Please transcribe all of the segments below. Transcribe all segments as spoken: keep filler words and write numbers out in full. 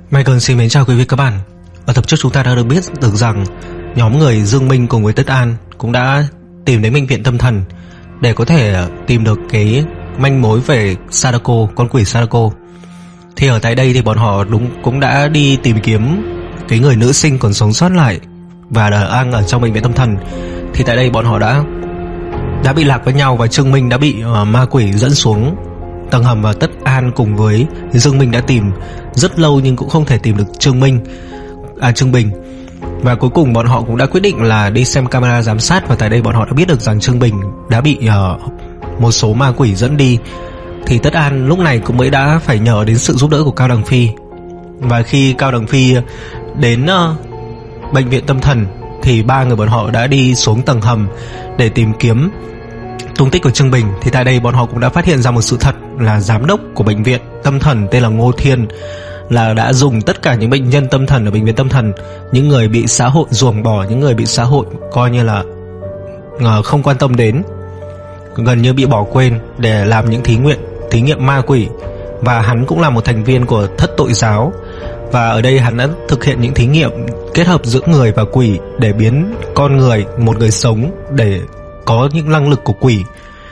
Michael xin mến chào quý vị các bạn. Ở tập trước chúng ta đã được biết được rằng nhóm người Dương Minh cùng với Tất An cũng đã tìm đến bệnh viện tâm thần để có thể tìm được cái manh mối về Sadako, con quỷ Sadako. Thì ở tại đây thì bọn họ đúng cũng đã đi tìm kiếm cái người nữ sinh còn sống sót lại và đang ở trong bệnh viện tâm thần. Thì tại đây bọn họ đã đã bị lạc với nhau và Trương Minh đã bị uh, ma quỷ dẫn xuống tầng hầm, và Tất An cùng với Dương Minh đã tìm rất lâu nhưng cũng không thể tìm được Trương Minh à Trương Bình. Và cuối cùng bọn họ cũng đã quyết định là đi xem camera giám sát, và tại đây bọn họ đã biết được rằng Trương Bình đã bị uh, một số ma quỷ dẫn đi. Thì Tất An lúc này cũng mới đã phải nhờ đến sự giúp đỡ của Cao Đằng Phi. Và khi Cao Đằng Phi đến uh, bệnh viện tâm thần thì ba người bọn họ đã đi xuống tầng hầm để tìm kiếm tung tích của Trương Bình. Thì tại đây bọn họ cũng đã phát hiện ra một sự thật là giám đốc của bệnh viện tâm thần tên là Ngô Thiên là đã dùng tất cả những bệnh nhân tâm thần ở bệnh viện tâm thần, những người bị xã hội ruồng bỏ, những người bị xã hội coi như là không quan tâm đến, gần như bị bỏ quên, để làm những thí nghiệm thí nghiệm ma quỷ. Và hắn cũng là một thành viên của thất tội giáo, và ở đây hắn đã thực hiện những thí nghiệm kết hợp giữa người và quỷ để biến con người, một người sống, để có những năng lực của quỷ.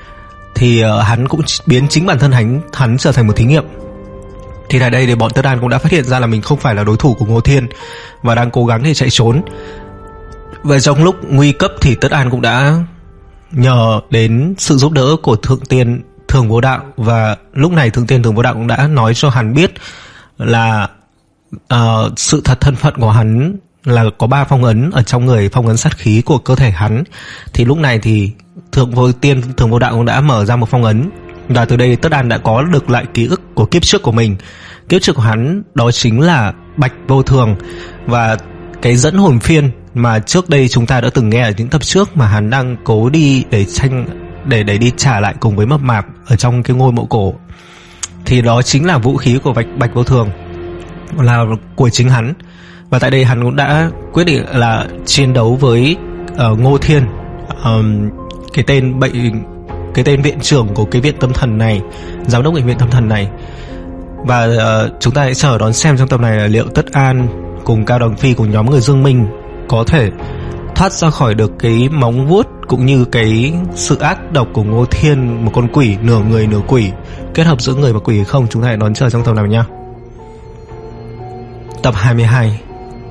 Thì uh, hắn cũng biến chính bản thân hắn hắn trở thành một thí nghiệm. Thì tại đây thì bọn Tất An cũng đã phát hiện ra là mình không phải là đối thủ của Ngô Thiên và đang cố gắng để chạy trốn. Vậy trong lúc nguy cấp thì Tất An cũng đã nhờ đến sự giúp đỡ của Thượng Tiên Thường Vô Đạo, và lúc này Thượng Tiên Thường Vô Đạo cũng đã nói cho hắn biết là uh, sự thật thân phận của hắn là có ba phong ấn ở trong người, phong ấn sát khí của cơ thể hắn. Thì lúc này thì Thượng Vô Tiên Thường Vô Đạo cũng đã mở ra một phong ấn, và từ đây Tất An đã có được lại ký ức của kiếp trước của mình. Kiếp trước của hắn đó chính là Bạch Vô Thường, và cái dẫn hồn phiên mà trước đây chúng ta đã từng nghe ở những tập trước mà hắn đang cố đi để tranh để để đi trả lại cùng với Mập Mạp ở trong cái ngôi mộ cổ, thì đó chính là vũ khí của Bạch Bạch Vô Thường, là của chính hắn. Và tại đây hắn cũng đã quyết định là chiến đấu với uh, Ngô Thiên, um, cái tên bệnh cái tên viện trưởng của cái viện tâm thần này, giám đốc bệnh viện tâm thần này. Và uh, chúng ta hãy chờ đón xem trong tập này là liệu Tất An cùng Cao Đằng Phi cùng nhóm người Dương Minh có thể thoát ra khỏi được cái móng vuốt cũng như cái sự ác độc của Ngô Thiên, một con quỷ nửa người nửa quỷ, kết hợp giữa người và quỷ hay không. Chúng ta hãy đón chờ trong tập này nhé. Tập hai mươi hai.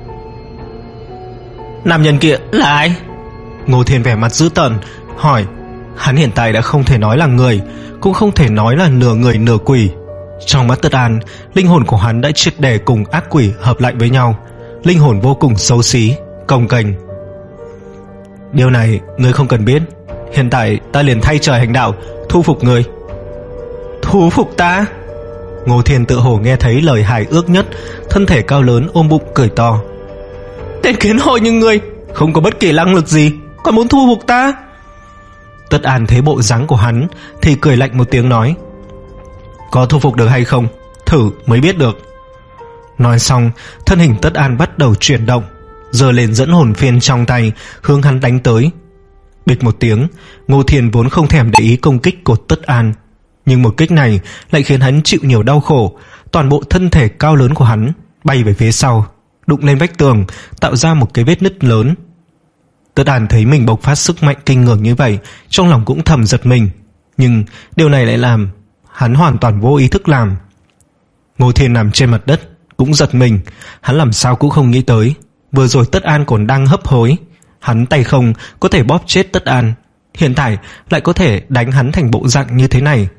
Nam nhân kia là ai? Ngô Thiên vẻ mặt dữ tợn hỏi. Hắn hiện tại đã không thể nói là người, cũng không thể nói là nửa người nửa quỷ. Trong mắt Tất An, linh hồn của hắn đã triệt để cùng ác quỷ hợp lại với nhau. Linh hồn vô cùng xấu xí, cồng kềnh. Điều này ngươi không cần biết. Hiện tại ta liền thay trời hành đạo, thu phục ngươi. Thu phục ta? Ngô Thiên tự hồ nghe thấy lời hài ước nhất, thân thể cao lớn ôm bụng cười to. Tên kiến hội như ngươi, không có bất kỳ năng lực gì, còn muốn thu phục ta? Tất An thấy bộ dáng của hắn thì cười lạnh một tiếng nói. Có thu phục được hay không, thử mới biết được. Nói xong, thân hình Tất An bắt đầu chuyển động, giơ lên dẫn hồn phiên trong tay hướng hắn đánh tới. Bịch một tiếng, Ngô Thiên vốn không thèm để ý công kích của Tất An, nhưng một kích này lại khiến hắn chịu nhiều đau khổ. Toàn bộ thân thể cao lớn của hắn bay về phía sau, đụng lên vách tường, tạo ra một cái vết nứt lớn. Tất An thấy mình bộc phát sức mạnh kinh người như vậy, trong lòng cũng thầm giật mình, nhưng điều này lại làm hắn hoàn toàn vô ý thức làm. Ngô Thiên nằm trên mặt đất cũng giật mình, hắn làm sao cũng không nghĩ tới vừa rồi Tất An còn đang hấp hối, hắn tay không có thể bóp chết Tất An, hiện tại lại có thể đánh hắn thành bộ dạng như thế này.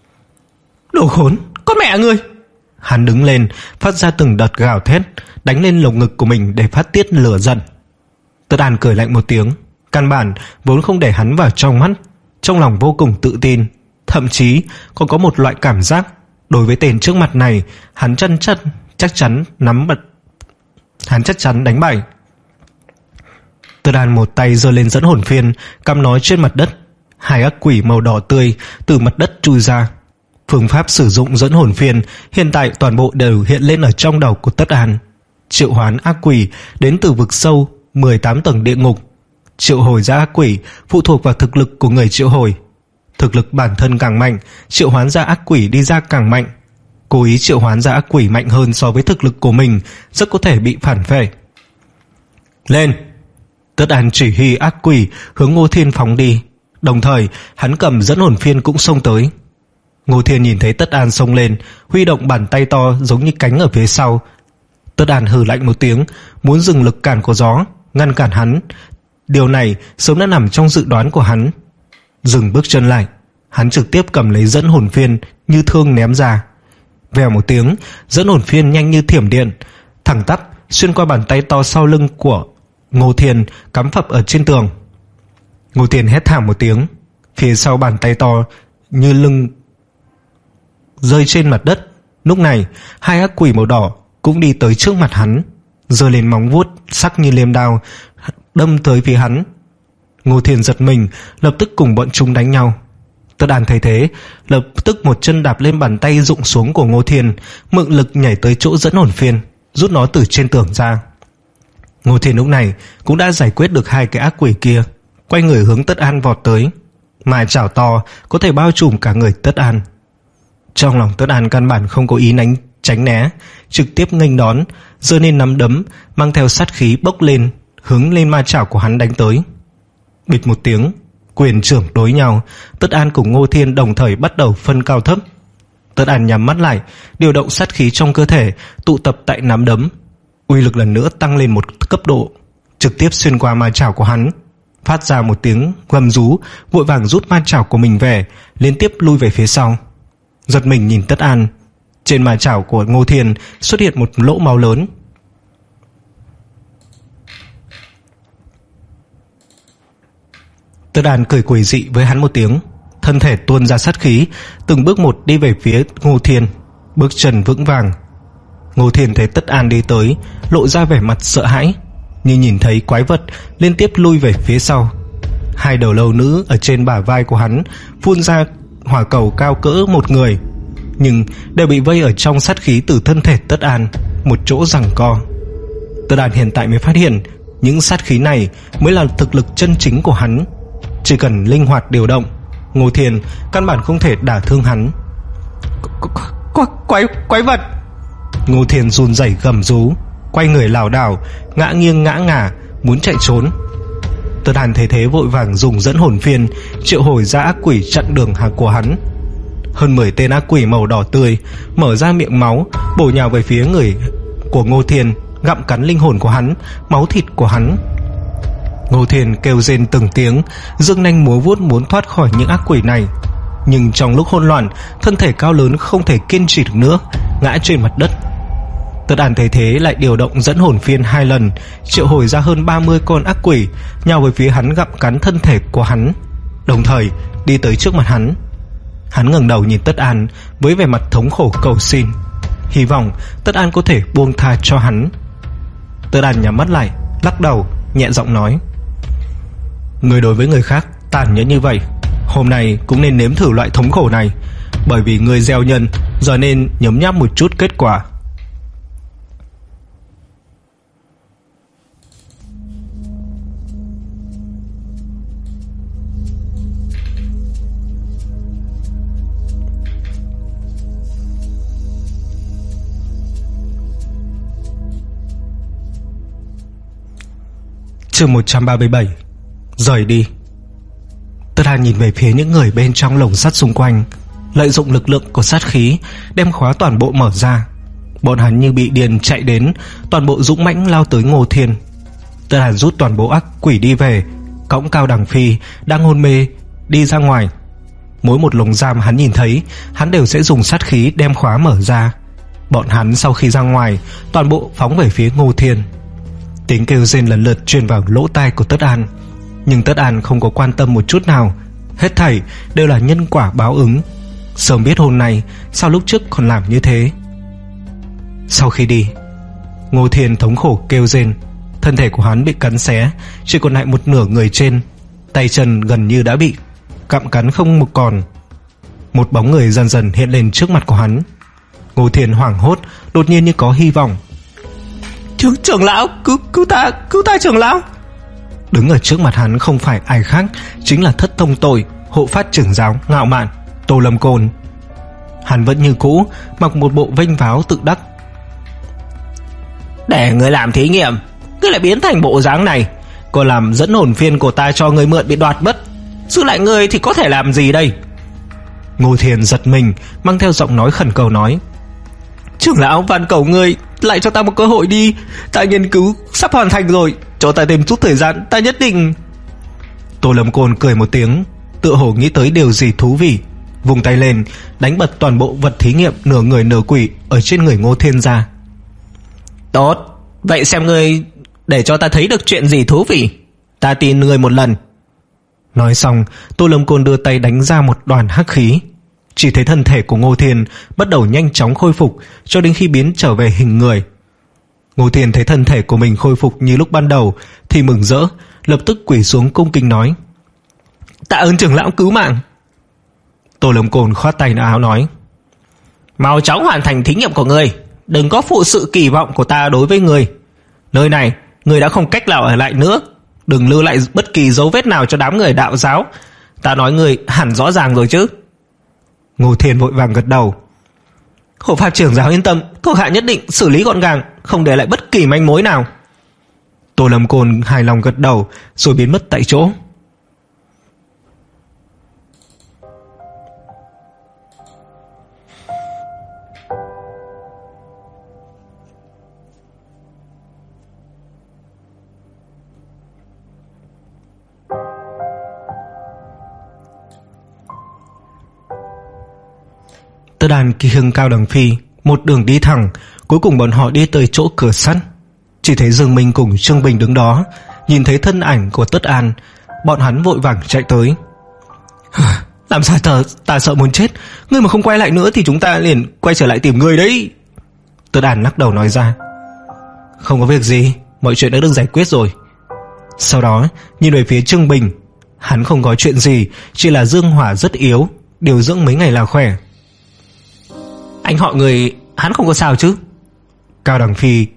Đồ khốn, con mẹ ngươi! Hắn đứng lên, phát ra từng đợt gào thét, đánh lên lồng ngực của mình để phát tiết lửa giận. Tất An cười lạnh một tiếng, căn bản vốn không để hắn vào trong mắt, trong lòng vô cùng tự tin, thậm chí còn có một loại cảm giác đối với tên trước mặt này, hắn chân chất chắc chắn nắm bật, hắn chắc chắn đánh bại. Tất An một tay giơ lên dẫn hồn phiên, cắm nó trên mặt đất. Hai ác quỷ màu đỏ tươi từ mặt đất chui ra. Phương pháp sử dụng dẫn hồn phiên hiện tại toàn bộ đều hiện lên ở trong đầu của Tất An. Triệu hoán ác quỷ đến từ vực sâu mười tám tầng địa ngục. Triệu hồi ra ác quỷ phụ thuộc vào thực lực của người triệu hồi. Thực lực bản thân càng mạnh, triệu hoán ra ác quỷ đi ra càng mạnh. cố ý triệu hoán ra ác quỷ mạnh hơn so với thực lực của mình, rất có thể bị phản phệ. Lên! Tất An chỉ huy ác quỷ hướng Ngô Thiên phóng đi, đồng thời hắn cầm dẫn hồn phiên cũng xông tới. Ngô Thiên nhìn thấy Tất An xông lên, huy động bàn tay to giống như cánh ở phía sau. Tất An hừ lạnh một tiếng, muốn dừng lực cản của gió, ngăn cản hắn. Điều này sớm đã nằm trong dự đoán của hắn. Dừng bước chân lại, hắn trực tiếp cầm lấy dẫn hồn phiên như thương ném ra. Vèo một tiếng, dẫn hồn phiên nhanh như thiểm điện, thẳng tắp xuyên qua bàn tay to sau lưng của Ngô Thiên, cắm phập ở trên tường. Ngô Thiên hét thảm một tiếng, phía sau bàn tay to như lưng rơi trên mặt đất. Lúc này hai ác quỷ màu đỏ cũng đi tới trước mặt hắn, giơ lên móng vuốt sắc như liềm đao đâm tới phía hắn. Ngô Thiên giật mình, lập tức cùng bọn chúng đánh nhau. Tất An thấy thế, lập tức một chân đạp lên bàn tay rụng xuống của Ngô Thiên, mượn lực nhảy tới chỗ dẫn hồn phiên, rút nó từ trên tường ra. Ngô Thiên lúc này cũng đã giải quyết được hai cái ác quỷ kia, quay người hướng Tất An vọt tới, mà chảo to có thể bao trùm cả người Tất An. Trong lòng Tất An căn bản không có ý nánh tránh né, trực tiếp nghênh đón, giơ lên nắm đấm mang theo sát khí bốc lên, hướng lên ma chảo của hắn đánh tới. Bịch một tiếng, quyền trưởng đối nhau, Tất An cùng Ngô Thiên đồng thời bắt đầu phân cao thấp. Tất An nhắm mắt lại, điều động sát khí trong cơ thể tụ tập tại nắm đấm, uy lực lần nữa tăng lên một cấp độ, trực tiếp xuyên qua ma chảo của hắn. Phát ra một tiếng gầm rú, vội vàng rút ma chảo của mình về, liên tiếp lui về phía sau. Giật mình nhìn Tất An, trên ma chảo của Ngô Thiên xuất hiện một lỗ máu lớn. Tất An cười quỷ dị với hắn một tiếng, thân thể tuôn ra sát khí, từng bước một đi về phía Ngô Thiên, bước chân vững vàng. Ngô Thiên thấy Tất An đi tới, lộ ra vẻ mặt sợ hãi, như nhìn thấy quái vật, liên tiếp lui về phía sau. Hai đầu lâu nữ ở trên bả vai của hắn phun ra hỏa cầu cao cỡ một người, nhưng đều bị vây ở trong sát khí từ thân thể Tất An, một chỗ giằng co. Tất An hiện tại mới phát hiện, những sát khí này mới là thực lực chân chính của hắn. Chỉ cần linh hoạt điều động, Ngô Thiên căn bản không thể đả thương hắn. Quái, quái, quái vật! Ngô Thiên run rẩy gầm rú, quay người lảo đảo, ngã nghiêng ngã ngả, muốn chạy trốn. Tất An thấy thế vội vàng dùng dẫn hồn phiên triệu hồi ra ác quỷ chặn đường hàng của hắn. Hơn mười tên ác quỷ màu đỏ tươi mở ra miệng máu, bổ nhào về phía người của Ngô Thiên, gặm cắn linh hồn của hắn, máu thịt của hắn. Ngô Thiên kêu rên từng tiếng, dương nanh múa vuốt muốn thoát khỏi những ác quỷ này, nhưng trong lúc hỗn loạn, thân thể cao lớn không thể kiên trì được nữa, ngã trên mặt đất. Tất An thấy thế lại điều động dẫn hồn phiên hai lần, triệu hồi ra hơn ba mươi con ác quỷ nhào về phía hắn, gặm cắn thân thể của hắn, đồng thời đi tới trước mặt hắn. Hắn ngẩng đầu nhìn Tất An với vẻ mặt thống khổ cầu xin, hy vọng Tất An có thể buông tha cho hắn. Tất An nhắm mắt lại, lắc đầu, nhẹ giọng nói: người đối với người khác tàn nhẫn như vậy, hôm nay cũng nên nếm thử loại thống khổ này, bởi vì người gieo nhân, giờ nên nhấm nháp một chút kết quả. Chương một trăm ba mươi bảy. Rời đi. Tất An nhìn về phía những người bên trong lồng sắt xung quanh, lợi dụng lực lượng của sát khí đem khóa toàn bộ mở ra. Bọn hắn như bị điên chạy đến, toàn bộ dũng mãnh lao tới Ngô Thiên. Tất An rút toàn bộ ác quỷ đi về, cõng Cao Đằng Phi đang hôn mê đi ra ngoài. Mỗi một lồng giam hắn nhìn thấy, hắn đều sẽ dùng sát khí đem khóa mở ra. Bọn hắn sau khi ra ngoài, toàn bộ phóng về phía Ngô Thiên. Tiếng kêu rên lần lượt truyền vào lỗ tai của Tất An, nhưng Tất An không có quan tâm một chút nào. Hết thảy đều là nhân quả báo ứng. Sớm biết hôm nay, sao lúc trước còn làm như thế. Sau khi đi, Ngô Thiên thống khổ kêu rên, thân thể của hắn bị cắn xé, chỉ còn lại một nửa người trên, tay chân gần như đã bị cặm cắn không một còn. Một bóng người dần dần hiện lên trước mặt của hắn. Ngô Thiên hoảng hốt, đột nhiên như có hy vọng. Trưởng, trưởng lão, cứu, cứu ta, cứu ta trưởng lão. Đứng ở trước mặt hắn không phải ai khác, chính là Thất Thông Tội, hộ pháp trưởng giáo ngạo mạn, Tô Lâm Côn. Hắn vẫn như cũ, mặc một bộ vênh váo tự đắc. Để người làm thí nghiệm, cứ lại biến thành bộ dáng này, còn làm dẫn hồn phiên của ta cho người mượn bị đoạt mất, giữ lại người thì có thể làm gì đây? Ngô Thiền giật mình, mang theo giọng nói khẩn cầu nói: Trưởng lão, van cầu ngươi lại cho ta một cơ hội đi, ta nghiên cứu sắp hoàn thành rồi, cho ta thêm chút thời gian, ta nhất định. Tô Lâm Côn cười một tiếng, tựa hồ nghĩ tới điều gì thú vị, vùng tay lên đánh bật toàn bộ vật thí nghiệm nửa người nửa quỷ ở trên người Ngô Thiên ra. Tốt, vậy xem ngươi để cho ta thấy được chuyện gì thú vị, ta tin ngươi một lần. Nói xong, Tô Lâm Côn đưa tay đánh ra một đoàn hắc khí. Chỉ thấy thân thể của Ngô Thiên bắt đầu nhanh chóng khôi phục cho đến khi biến trở về hình người. Ngô Thiên thấy thân thể của mình khôi phục như lúc ban đầu thì mừng rỡ, lập tức quỳ xuống cung kính nói: Tạ ơn trưởng lão cứu mạng. Tô Lâm Côn khoát tay áo nói: Mau chóng hoàn thành thí nghiệm của ngươi, đừng có phụ sự kỳ vọng của ta đối với ngươi. Nơi này ngươi đã không cách nào ở lại nữa, đừng lưu lại bất kỳ dấu vết nào cho đám người đạo giáo. Ta nói ngươi hẳn rõ ràng rồi chứ? Ngô Thiên vội vàng gật đầu: Hộ pháp trưởng giáo yên tâm, thuộc hạ nhất định xử lý gọn gàng, không để lại bất kỳ manh mối nào. Tô Lâm Côn hài lòng gật đầu rồi biến mất tại chỗ. Tất Đàn kiêng Cao Đằng Phi một đường đi thẳng, cuối cùng bọn họ đi tới chỗ cửa sắt. Chỉ thấy Dương Minh cùng Trương Bình đứng đó, nhìn thấy thân ảnh của Tất An, bọn hắn vội vàng chạy tới. Làm sao ta, ta sợ muốn chết, ngươi mà không quay lại nữa thì chúng ta liền quay trở lại tìm ngươi đấy. Tất An lắc đầu nói ra: Không có việc gì, mọi chuyện đã được giải quyết rồi. Sau đó nhìn về phía Trương Bình, hắn không có chuyện gì, chỉ là dương hỏa rất yếu, điều dưỡng mấy ngày là khỏe. Anh họ người hắn không có sao chứ? Cao Đằng Phi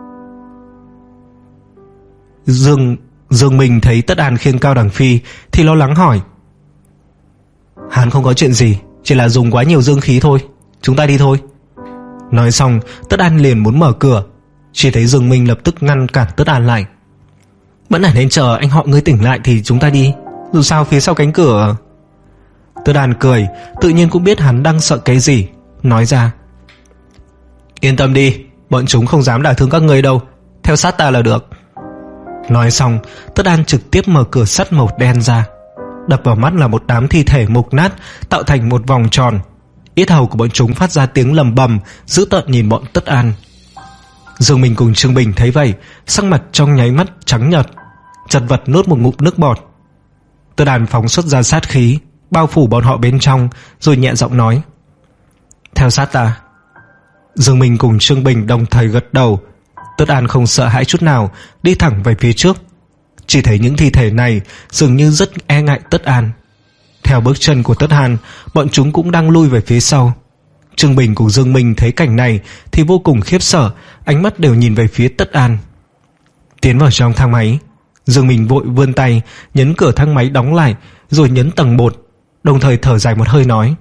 Dương Dương Minh thấy Tất An khiêng Cao Đằng Phi thì lo lắng hỏi: Hắn không có chuyện gì, chỉ là dùng quá nhiều dương khí thôi, chúng ta đi thôi. Nói xong Tất An liền muốn mở cửa, chỉ thấy Dương Minh lập tức ngăn cản Tất An lại: Vẫn là nên chờ anh họ ngươi tỉnh lại thì chúng ta đi, dù sao phía sau cánh cửa. Tất An cười, tự nhiên cũng biết hắn đang sợ cái gì, nói ra: Yên tâm đi, bọn chúng không dám đả thương các ngươi đâu, theo sát ta là được. Nói xong Tất An trực tiếp mở cửa sắt màu đen ra. Đập vào mắt là một đám thi thể mục nát tạo thành một vòng tròn. Yết hầu của bọn chúng phát ra tiếng lầm bầm, dữ tợn nhìn bọn Tất An. Dương Minh cùng Trương Bình thấy vậy, sắc mặt trong nháy mắt trắng nhợt, chật vật nuốt một ngụm nước bọt. Tất An phóng xuất ra sát khí, bao phủ bọn họ bên trong, rồi nhẹ giọng nói: Theo sát ta. Dương Minh cùng Trương Bình đồng thời gật đầu. Tất An không sợ hãi chút nào, đi thẳng về phía trước. Chỉ thấy những thi thể này dường như rất e ngại Tất An. Theo bước chân của Tất An, bọn chúng cũng đang lui về phía sau. Trương Bình cùng Dương Minh thấy cảnh này thì vô cùng khiếp sợ, ánh mắt đều nhìn về phía Tất An. Tiến vào trong thang máy, Dương Minh vội vươn tay nhấn cửa thang máy đóng lại, rồi nhấn tầng một, đồng thời thở dài một hơi nói: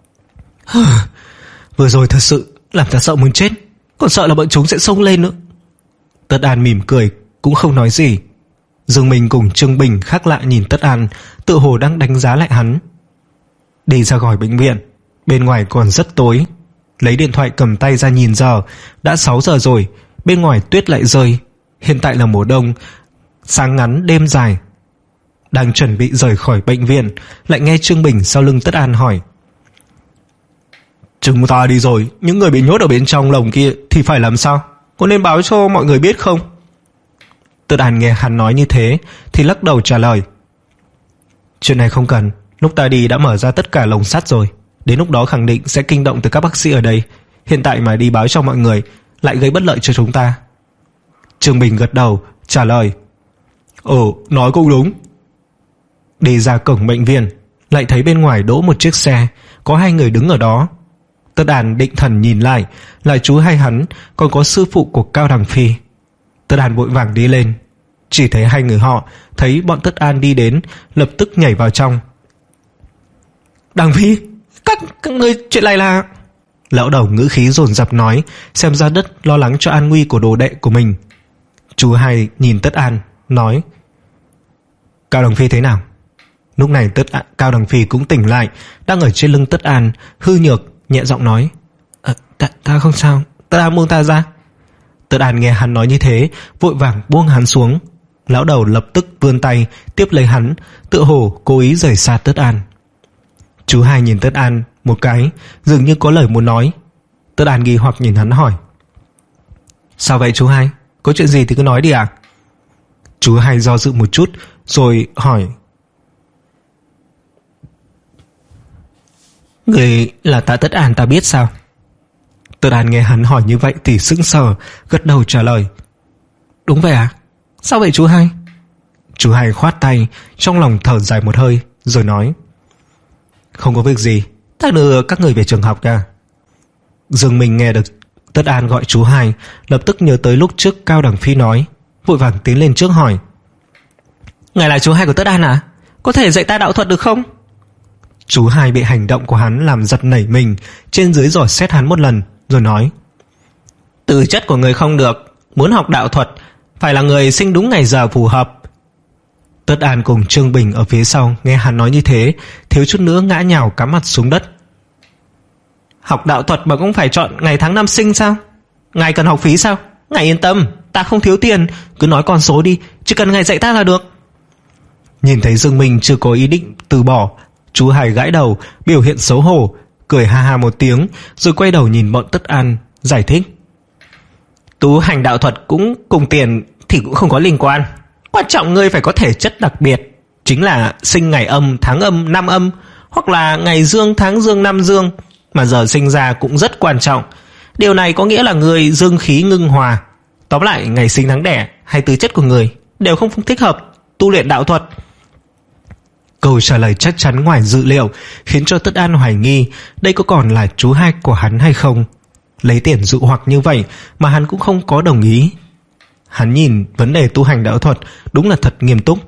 Vừa rồi thật sự làm ta sợ muốn chết, còn sợ là bọn chúng sẽ xông lên nữa. Tất An mỉm cười, cũng không nói gì. Dương Minh cùng Trương Bình khác lạ nhìn Tất An, tự hồ đang đánh giá lại hắn. Đi ra khỏi bệnh viện, bên ngoài còn rất tối. Lấy điện thoại cầm tay ra nhìn giờ, đã sáu giờ rồi, bên ngoài tuyết lại rơi. Hiện tại là mùa đông, sáng ngắn đêm dài. Đang chuẩn bị rời khỏi bệnh viện, lại nghe Trương Bình sau lưng Tất An hỏi: Chúng ta đi rồi, những người bị nhốt ở bên trong lồng kia thì phải làm sao? Có nên báo cho mọi người biết không? Tất An nghe hắn nói như thế thì lắc đầu trả lời: Chuyện này không cần, lúc ta đi đã mở ra tất cả lồng sắt rồi, đến lúc đó khẳng định sẽ kinh động tới các bác sĩ ở đây. Hiện tại mà đi báo cho mọi người lại gây bất lợi cho chúng ta. Trương Bình gật đầu trả lời: Ồ, nói cũng đúng. Đi ra cổng bệnh viện, lại thấy bên ngoài đỗ một chiếc xe, có hai người đứng ở đó. Tất An định thần nhìn lại, là chú hai hắn, còn có sư phụ của Cao Đằng Phi. Tất An vội vàng đi lên, chỉ thấy hai người họ thấy bọn Tất An đi đến, lập tức nhảy vào trong. Đằng Phi, các, các người chuyện này là... Lão đầu ngữ khí dồn dập nói, xem ra rất lo lắng cho an nguy của đồ đệ của mình. Chú Hai nhìn Tất An nói, Cao Đằng Phi thế nào? Lúc này Tất An, Cao Đằng Phi cũng tỉnh lại, đang ở trên lưng Tất An, hư nhược nhẹ giọng nói, à, ta, ta không sao, Tất An buông ta ra. Tất An nghe hắn nói như thế, vội vàng buông hắn xuống. Lão đầu lập tức vươn tay tiếp lấy hắn, tựa hồ cố ý rời xa Tất An. Chú Hai nhìn Tất An một cái, dường như có lời muốn nói. Tất An nghi hoặc nhìn hắn hỏi, sao vậy chú Hai? Có chuyện gì thì cứ nói đi ạ. À? Chú Hai do dự một chút rồi hỏi, người là ta Tất An ta biết sao? Tất An nghe hắn hỏi như vậy thì sững sờ, gật đầu trả lời, đúng vậy à? Sao vậy chú Hai? Chú Hai khoát tay, trong lòng thở dài một hơi rồi nói, không có việc gì, ta đưa các người về trường học nha. Dương Minh nghe được Tất An gọi chú Hai, lập tức nhớ tới lúc trước Cao Đằng Phi nói, vội vàng tiến lên trước hỏi, ngài là chú Hai của Tất An à? Có thể dạy ta đạo thuật được không? Chú Hai bị hành động của hắn làm giật nảy mình, trên dưới dò xét hắn một lần rồi nói, tư chất của người không được, muốn học đạo thuật phải là người sinh đúng ngày giờ phù hợp. Tất An cùng Trương Bình ở phía sau nghe hắn nói như thế, thiếu chút nữa ngã nhào cắm mặt xuống đất. Học đạo thuật mà cũng phải chọn ngày tháng năm sinh sao? Ngài cần học phí sao? Ngài yên tâm, ta không thiếu tiền, cứ nói con số đi, chỉ cần ngài dạy ta là được. Nhìn thấy Dương Minh chưa có ý định từ bỏ, chú Hai gãi đầu, biểu hiện xấu hổ, cười ha ha một tiếng, rồi quay đầu nhìn bọn Tất An, giải thích, tu hành đạo thuật cũng cùng tiền thì cũng không có liên quan, quan trọng ngươi phải có thể chất đặc biệt, chính là sinh ngày âm, tháng âm, năm âm, hoặc là ngày dương, tháng dương, năm dương, mà giờ sinh ra cũng rất quan trọng. Điều này có nghĩa là người dương khí ngưng hòa. Tóm lại, ngày sinh tháng đẻ hay tư chất của người đều không thích hợp tu luyện đạo thuật. Câu trả lời chắc chắn ngoài dự liệu khiến cho Tất An hoài nghi đây có còn là chú Hai của hắn hay không. Lấy tiền dụ hoặc như vậy mà hắn cũng không có đồng ý. Hắn nhìn vấn đề tu hành đạo thuật đúng là thật nghiêm túc.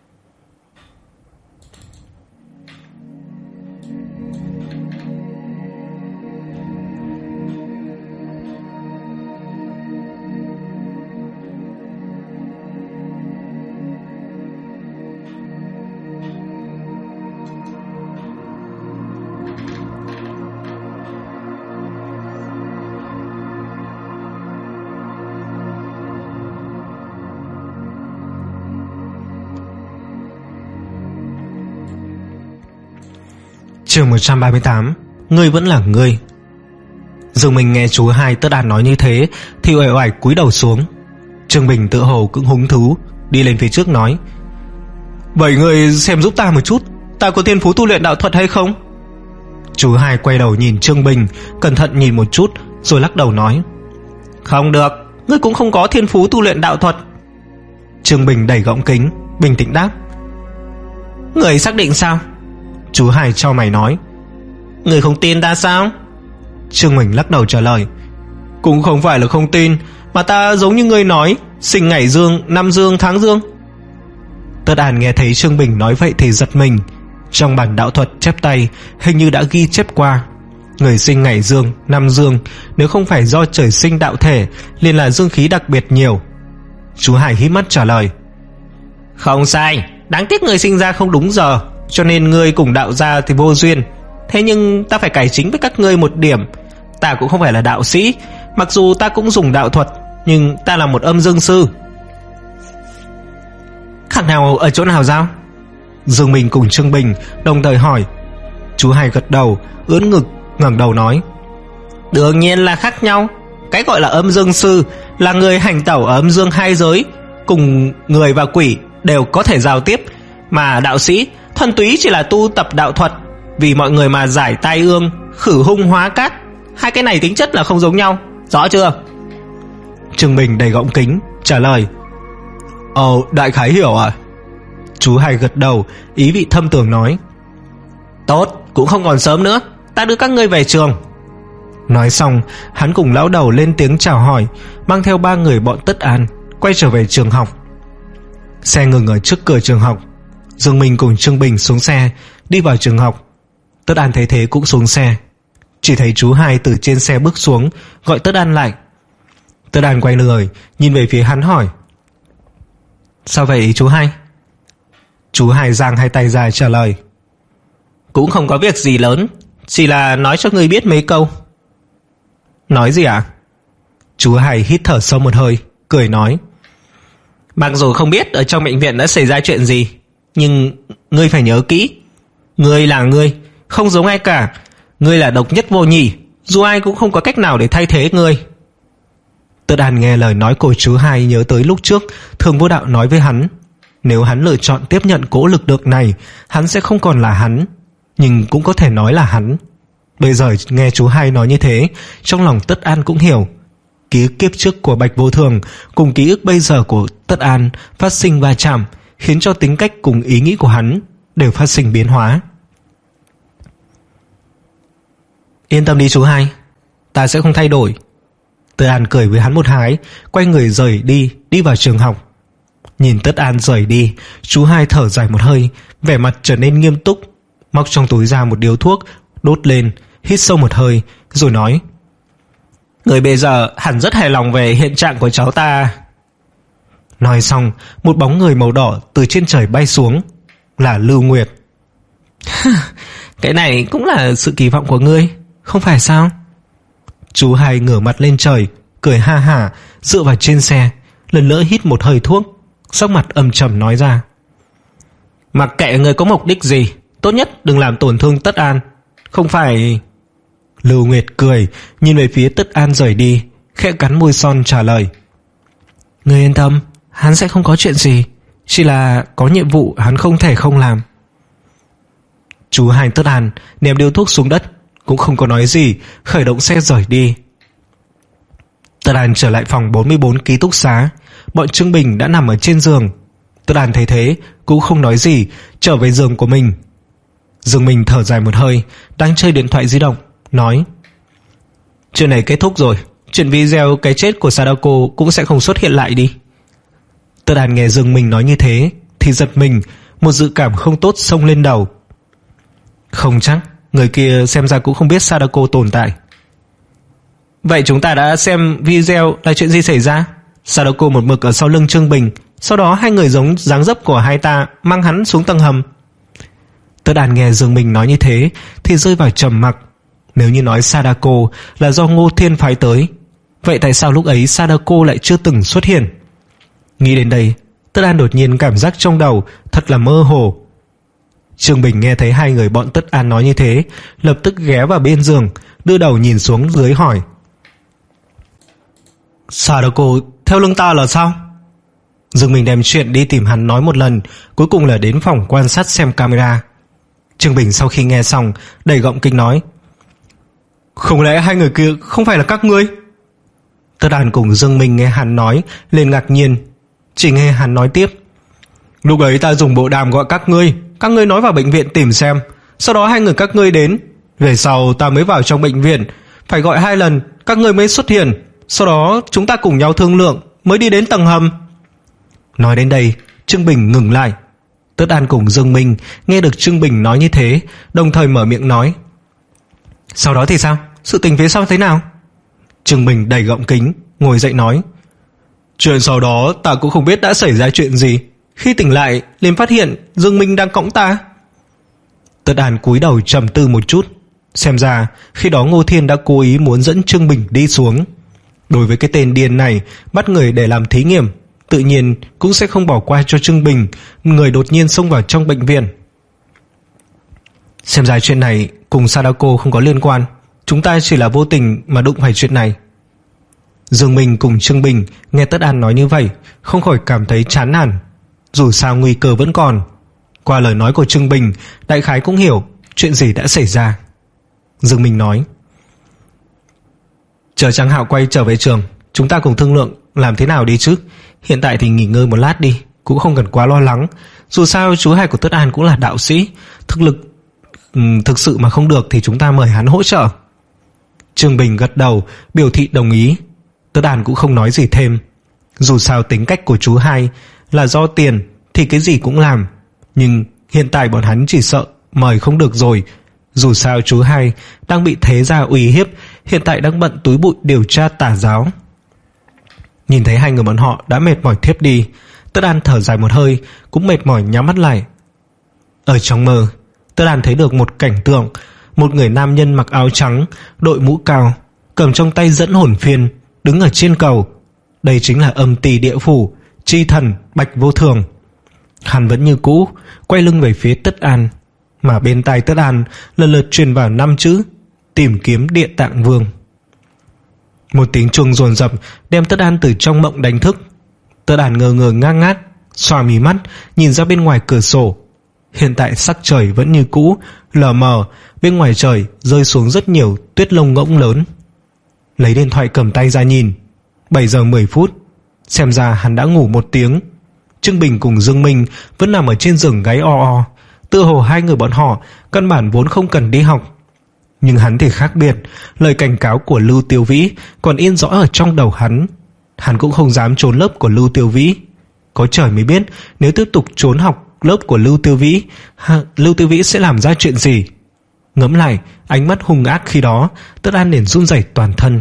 Chương một trăm ba mươi tám. Ngươi vẫn là ngươi. Dương Minh nghe chú Hai Tất An nói như thế thì uể oải cúi đầu xuống. Trương Bình tự hồ cũng hứng thú, đi lên phía trước nói, vậy ngươi xem giúp ta một chút, ta có thiên phú tu luyện đạo thuật hay không? Chú Hai quay đầu nhìn Trương Bình, cẩn thận nhìn một chút rồi lắc đầu nói, không được, ngươi cũng không có thiên phú tu luyện đạo thuật. Trương Bình đẩy gọng kính, bình tĩnh đáp, người xác định sao? Chú Hai cho mày nói, người không tin ta sao? Trương Bình lắc đầu trả lời, cũng không phải là không tin, mà ta giống như ngươi nói, sinh ngày dương, năm dương, tháng dương. Tất An nghe thấy Trương Bình nói vậy thì giật mình. Trong bản đạo thuật chép tay hình như đã ghi chép qua, người sinh ngày dương, năm dương, nếu không phải do trời sinh đạo thể liền là dương khí đặc biệt nhiều. Chú Hải híp mắt trả lời, không sai, đáng tiếc người sinh ra không đúng giờ, cho nên ngươi cùng đạo gia thì vô duyên. Thế nhưng ta phải cải chính với các ngươi một điểm, ta cũng không phải là đạo sĩ, mặc dù ta cũng dùng đạo thuật, nhưng ta là một âm dương sư. Khác nào ở chỗ nào sao? Dương Minh cùng Trương Bình đồng thời hỏi. Chú Hai gật đầu, ưỡn ngực, ngẩng đầu nói, đương nhiên là khác nhau. Cái gọi là âm dương sư là người hành tẩu ở âm dương hai giới, cùng người và quỷ đều có thể giao tiếp, mà đạo sĩ thuần túy chỉ là tu tập đạo thuật, vì mọi người mà giải tai ương, khử hung hóa cát. Hai cái này tính chất là không giống nhau, rõ chưa? Trương Bình đầy gọng kính trả lời, ồ, đại khái hiểu à? Chú Hai gật đầu, ý vị thâm tưởng nói, tốt, cũng không còn sớm nữa, ta đưa các ngươi về trường. Nói xong, hắn cùng lão đầu lên tiếng chào hỏi, mang theo ba người bọn Tất An quay trở về trường học. Xe ngừng ở trước cửa trường học. Dương Minh cùng Trương Bình xuống xe, đi vào trường học. Tất An thấy thế cũng xuống xe. chỉ thấy chú Hai từ trên xe bước xuống, gọi Tất An lại. Tất An quay người nhìn về phía hắn hỏi: Sao vậy chú Hai? Chú Hai giang hai tay ra trả lời: Cũng không có việc gì lớn, chỉ là nói cho ngươi biết mấy câu. Nói gì ạ? À? Chú Hai hít thở sâu một hơi, cười nói: Mặc dù không biết ở trong bệnh viện đã xảy ra chuyện gì, nhưng ngươi phải nhớ kỹ, ngươi là ngươi, không giống ai cả. Ngươi là độc nhất vô nhị, dù ai cũng không có cách nào để thay thế ngươi. Tất An nghe lời nói của chú Hai nhớ tới lúc trước Thường Vô Đạo nói với hắn, nếu hắn lựa chọn tiếp nhận cỗ lực lượng này, hắn sẽ không còn là hắn, nhưng cũng có thể nói là hắn. Bây giờ nghe chú Hai nói như thế, trong lòng Tất An cũng hiểu, ký ức kiếp trước của Bạch Vô Thường cùng ký ức bây giờ của Tất An phát sinh va chạm, khiến cho tính cách cùng ý nghĩ của hắn đều phát sinh biến hóa. Yên tâm đi chú Hai, ta sẽ không thay đổi. Tất An cười với hắn một cái, quay người rời đi, đi vào trường học. Nhìn Tất An rời đi, chú Hai thở dài một hơi, vẻ mặt trở nên nghiêm túc, móc trong túi ra một điếu thuốc, đốt lên, hít sâu một hơi, rồi nói: Người bây giờ hẳn rất hài lòng về hiện trạng của cháu ta. Nói xong, một bóng người màu đỏ từ trên trời bay xuống, là Lưu Nguyệt. Cái này cũng là sự kỳ vọng của ngươi, không phải sao? Chú Hai ngửa mặt lên trời, cười ha hả, dựa vào trên xe, lần nữa hít một hơi thuốc, sắc mặt âm trầm nói ra: Mặc kệ người có mục đích gì, tốt nhất đừng làm tổn thương Tất An, không phải... Lưu Nguyệt cười, nhìn về phía Tất An rời đi, khẽ cắn môi son trả lời: Ngươi yên tâm, hắn sẽ không có chuyện gì, chỉ là có nhiệm vụ hắn không thể không làm. Chú Hai Tất An ném điếu thuốc xuống đất, cũng không có nói gì, khởi động xe rời đi. Tất An trở lại phòng bốn mươi bốn ký túc xá, bọn Trương Bình đã nằm ở trên giường. Tất An thấy thế cũng không nói gì, trở về giường của mình. Dương Minh thở dài một hơi, đang chơi điện thoại di động, nói: Chuyện này kết thúc rồi, chuyện video cái chết của Sadako cũng sẽ không xuất hiện lại đi. Tất An nghe Dương Minh nói như thế thì giật mình, một dự cảm không tốt xông lên đầu. Không chắc, người kia xem ra cũng không biết Sadako tồn tại. Vậy chúng ta đã xem video là chuyện gì xảy ra? Sadako một mực ở sau lưng Trương Bình, sau đó hai người giống dáng dấp của hai ta mang hắn xuống tầng hầm. Tất An nghe Dương Minh nói như thế thì rơi vào trầm mặc. Nếu như nói Sadako là do Ngô Thiên phái tới, vậy tại sao lúc ấy Sadako lại chưa từng xuất hiện? Nghĩ đến đây, Tất An đột nhiên cảm giác trong đầu thật là mơ hồ. Trương Bình nghe thấy hai người bọn Tất An nói như thế, lập tức ghé vào bên giường, đưa đầu nhìn xuống dưới hỏi: Sadako theo lưng ta là sao? Dương Minh đem chuyện đi tìm hắn nói một lần, cuối cùng là đến phòng quan sát xem camera. Trương Bình sau khi nghe xong, đầy gọng kinh nói: Không lẽ hai người kia không phải là các ngươi? Tất An cùng Dương Minh nghe hắn nói lên ngạc nhiên, chỉ nghe hắn nói tiếp: Lúc ấy ta dùng bộ đàm gọi các ngươi, các ngươi nói vào bệnh viện tìm xem, sau đó hai người các ngươi đến, về sau ta mới vào trong bệnh viện, phải gọi hai lần các ngươi mới xuất hiện, sau đó chúng ta cùng nhau thương lượng mới đi đến tầng hầm. Nói đến đây, Trương Bình ngừng lại. Tất An cùng Dương Minh nghe được Trương Bình nói như thế, đồng thời mở miệng nói: Sau đó thì sao? Sự tình phía sau thế nào? Trương Bình đầy gọng kính, ngồi dậy nói: Chuyện sau đó ta cũng không biết đã xảy ra chuyện gì, khi tỉnh lại liền phát hiện Dương Minh đang cõng ta. Tất An cúi đầu trầm tư một chút, xem ra khi đó Ngô Thiên đã cố ý muốn dẫn Trương Bình đi xuống. Đối với cái tên điên này, bắt người để làm thí nghiệm, tự nhiên cũng sẽ không bỏ qua cho Trương Bình, người đột nhiên xông vào trong bệnh viện. Xem ra chuyện này cùng Sadako không có liên quan, chúng ta chỉ là vô tình mà đụng phải chuyện này. Dương Minh cùng Trương Bình nghe Tất An nói như vậy, không khỏi cảm thấy chán nản. Dù sao nguy cơ vẫn còn. Qua lời nói của Trương Bình, đại khái cũng hiểu chuyện gì đã xảy ra. Dương Minh nói: Chờ Trang Hạo quay trở về trường, chúng ta cùng thương lượng làm thế nào đi chứ. Hiện tại thì nghỉ ngơi một lát đi, cũng không cần quá lo lắng. Dù sao chú hai của Tất An cũng là đạo sĩ, thực lực um, thực sự mà không được thì chúng ta mời hắn hỗ trợ. Trương Bình gật đầu biểu thị đồng ý. Tất An cũng không nói gì thêm. Dù sao tính cách của chú hai là do tiền thì cái gì cũng làm, nhưng hiện tại bọn hắn chỉ sợ mời không được rồi, Dù sao chú hai đang bị thế gia uy hiếp, hiện tại đang bận túi bụi điều tra tà giáo. Nhìn thấy hai người bọn họ đã mệt mỏi thiếp đi, Tất An thở dài một hơi, cũng mệt mỏi nhắm mắt lại. Ở trong mơ, Tất An thấy được một cảnh tượng. Một người nam nhân mặc áo trắng, đội mũ cao, cầm trong tay dẫn hồn phiên, đứng ở trên cầu. Đây chính là Âm Tỳ Địa Phủ, chi thần Bạch Vô Thường. Hắn vẫn như cũ, quay lưng về phía Tất An, mà bên tai Tất An lần lượt truyền vào năm chữ: tìm kiếm Địa Tạng Vương. Một tiếng chuông dồn dập đem Tất An từ trong mộng đánh thức. Tất An ngơ ngơ ngác ngác, xoa mí mắt nhìn ra bên ngoài cửa sổ. Hiện tại sắc trời vẫn như cũ, lờ mờ, bên ngoài trời rơi xuống rất nhiều tuyết lông ngỗng lớn. Lấy điện thoại cầm tay ra nhìn, bảy giờ mười phút. Xem ra hắn đã ngủ một tiếng. Trương Bình cùng Dương Minh vẫn nằm ở trên giường gáy o o, tựa hồ hai người bọn họ căn bản vốn không cần đi học. Nhưng hắn thì khác biệt, lời cảnh cáo của Lưu Tiêu Vĩ còn in rõ ở trong đầu hắn. Hắn cũng không dám trốn lớp của Lưu Tiêu Vĩ. Có trời mới biết nếu tiếp tục trốn học lớp của Lưu Tiêu Vĩ, ha, Lưu Tiêu Vĩ sẽ làm ra chuyện gì. Ngẫm lại ánh mắt hung ác khi đó, Tất An liền run rẩy toàn thân.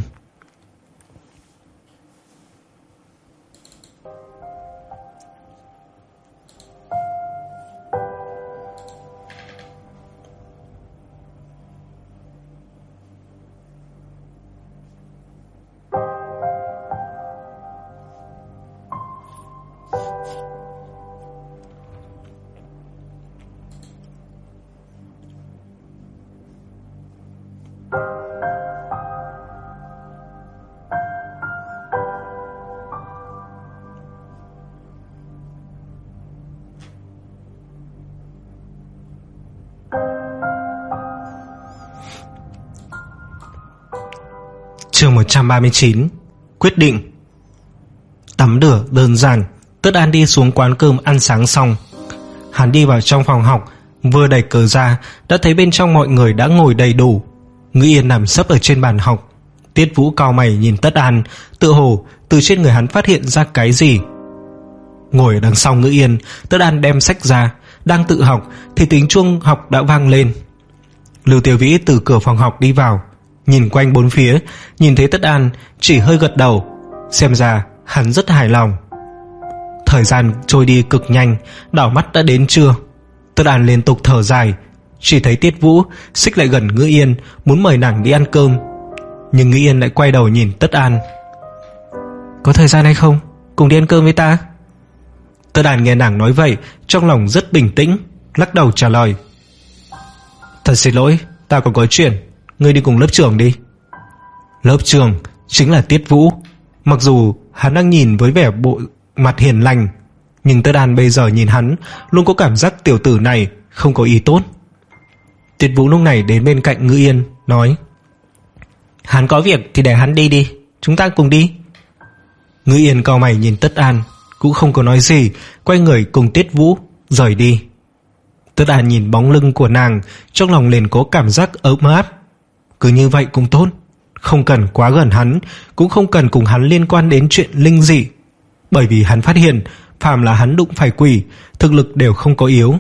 Chương một trăm ba mươi chín. Quyết định. Tắm rửa đơn giản, Tất An đi xuống quán cơm ăn sáng xong. Hắn đi vào trong phòng học, vừa đẩy cửa ra đã thấy bên trong mọi người đã ngồi đầy đủ. Ngữ Yên nằm sấp ở trên bàn học. Tiết Vũ cau mày nhìn Tất An, tựa hồ từ trên người hắn phát hiện ra cái gì. Ngồi ở đằng sau Ngữ Yên, Tất An đem sách ra, đang tự học thì tiếng chuông học đã vang lên. Lưu Tiêu Vĩ từ cửa phòng học đi vào, nhìn quanh bốn phía, nhìn thấy Tất An chỉ hơi gật đầu. Xem ra hắn rất hài lòng. Thời gian trôi đi cực nhanh, đảo mắt đã đến trưa. Tất An liên tục thở dài, chỉ thấy Tiết Vũ xích lại gần Ngữ Yên, muốn mời nàng đi ăn cơm. Nhưng Ngữ Yên lại quay đầu nhìn Tất An. Có thời gian hay không? Cùng đi ăn cơm với ta. Tất An nghe nàng nói vậy, trong lòng rất bình tĩnh, lắc đầu trả lời. Thật xin lỗi, ta còn có chuyện, ngươi đi cùng lớp trưởng đi. Lớp trưởng chính là Tiết Vũ. Mặc dù hắn đang nhìn với vẻ bộ mặt hiền lành, nhưng Tất An bây giờ nhìn hắn luôn có cảm giác tiểu tử này không có ý tốt. Tiết Vũ lúc này đến bên cạnh Ngữ Yên, nói: Hắn có việc thì để hắn đi đi, chúng ta cùng đi. Ngữ Yên cau mày nhìn Tất An, cũng không có nói gì, quay người cùng Tiết Vũ rời đi. Tất An nhìn bóng lưng của nàng, trong lòng liền có cảm giác ấm áp. Cứ như vậy cũng tốt, không cần quá gần hắn, cũng không cần cùng hắn liên quan đến chuyện linh dị. Bởi vì hắn phát hiện phàm là hắn đụng phải quỷ, thực lực đều không có yếu.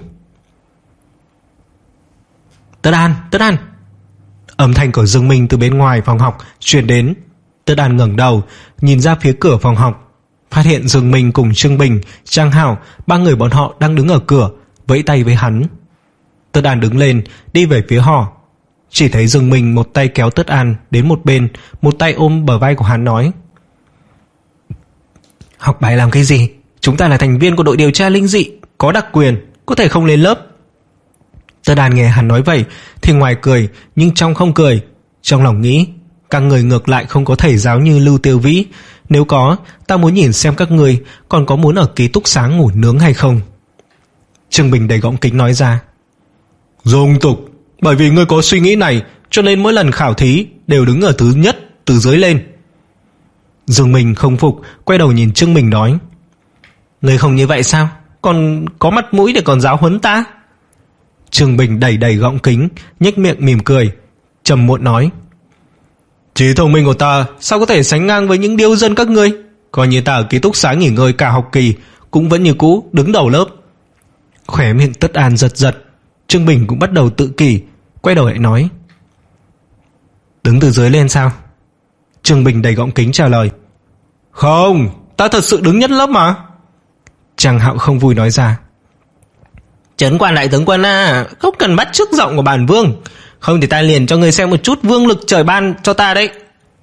Tất An, Tất An. Âm thanh của Dương Minh từ bên ngoài phòng học truyền đến. Tất An ngẩng đầu nhìn ra phía cửa phòng học, phát hiện Dương Minh cùng Trương Bình, Trang Hảo, ba người bọn họ đang đứng ở cửa, vẫy tay với hắn. Tất An đứng lên đi về phía họ. Chỉ thấy Dương Minh một tay kéo Tất An đến một bên, một tay ôm bờ vai của hắn, nói: Học bài làm cái gì? Chúng ta là thành viên của đội điều tra linh dị, có đặc quyền, có thể không lên lớp. Tất An nghe hắn nói vậy thì ngoài cười nhưng trong không cười, trong lòng nghĩ: các người ngược lại không có thầy giáo như Lưu Tiêu Vĩ, nếu có, ta muốn nhìn xem các người còn có muốn ở ký túc xá ngủ nướng hay không. Trương Bình đầy gọng kính nói ra: Dung tục, bởi vì ngươi có suy nghĩ này cho nên mỗi lần khảo thí đều đứng ở thứ nhất từ dưới lên. Dương Minh không phục, quay đầu nhìn Trương Bình nói: Ngươi không như vậy sao? Còn có mặt mũi để còn giáo huấn ta? Trương Bình đầy đầy gọng kính, nhếch miệng mỉm cười, trầm muộn nói: Trí thông minh của ta sao có thể sánh ngang với những điêu dân các ngươi? Coi như ta ở ký túc xá nghỉ ngơi cả học kỳ cũng vẫn như cũ đứng đầu lớp. Khóe miệng Tất An giật giật. Trương Bình cũng bắt đầu tự kỷ, quay đầu lại nói: Đứng từ dưới lên sao? Trương Bình đầy gọng kính trả lời: Không, ta thật sự đứng nhất lớp mà. Trang Hạo không vui nói ra: Trấn quan đại tướng quân à, không cần bắt chước giọng của bản vương, không thì ta liền cho người xem một chút vương lực trời ban cho ta đấy.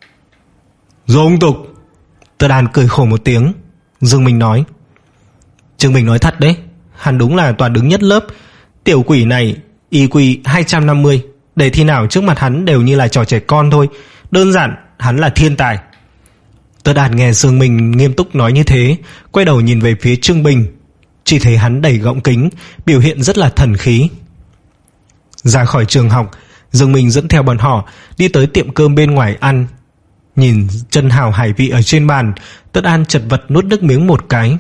Dung tục. Tất An cười khổ một tiếng. Dương Minh nói: Trương Bình nói thật đấy, hắn đúng là toàn đứng nhất lớp. Tiểu quỷ này i quy hai trăm năm mươi, để thi nào trước mặt hắn đều như là trò trẻ con thôi. Đơn giản hắn là thiên tài. Tất An nghe Dương Minh nghiêm túc nói như thế, quay đầu nhìn về phía Trương Bình, chỉ thấy hắn đầy gọng kính, biểu hiện rất là thần khí. Ra khỏi trường học, Dương Minh dẫn theo bọn họ đi tới tiệm cơm bên ngoài ăn. Nhìn chân hào hải vị ở trên bàn, Tất An chật vật nuốt nước miếng một cái.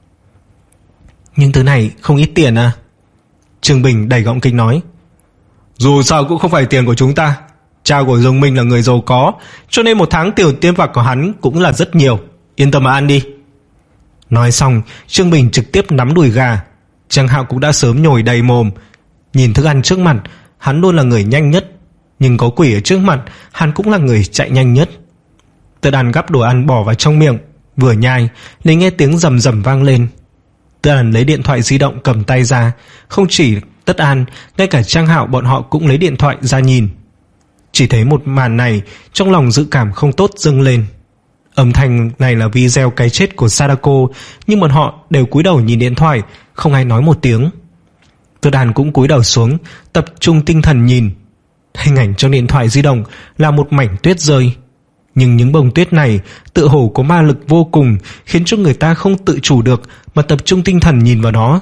Nhưng thứ này không ít tiền à? Trương Bình đầy gọng kính nói: Dù sao cũng không phải tiền của chúng ta. Cha của Dương Minh là người giàu có, cho nên một tháng tiền tiêu vặt của hắn cũng là rất nhiều. Yên tâm mà ăn đi. Nói xong, Trương Bình trực tiếp nắm đùi gà. Trang Hạo cũng đã sớm nhồi đầy mồm. Nhìn thức ăn trước mặt, hắn luôn là người nhanh nhất, nhưng có quỷ ở trước mặt, hắn cũng là người chạy nhanh nhất. Tất An gắp đồ ăn bỏ vào trong miệng, vừa nhai liền nghe tiếng rầm rầm vang lên. Tất An lấy điện thoại di động cầm tay ra. Không chỉ Tất An, ngay cả Trang Hạo bọn họ cũng lấy điện thoại ra nhìn. Chỉ thấy một màn này, trong lòng dự cảm không tốt dâng lên. Âm thanh này là video cái chết của Sadako, nhưng bọn họ đều cúi đầu nhìn điện thoại, không ai nói một tiếng. Tất An cũng cúi đầu xuống, tập trung tinh thần nhìn. Hình ảnh trong điện thoại di động là một mảnh tuyết rơi, nhưng những bông tuyết này tựa hồ có ma lực vô cùng, khiến cho người ta không tự chủ được mà tập trung tinh thần nhìn vào nó.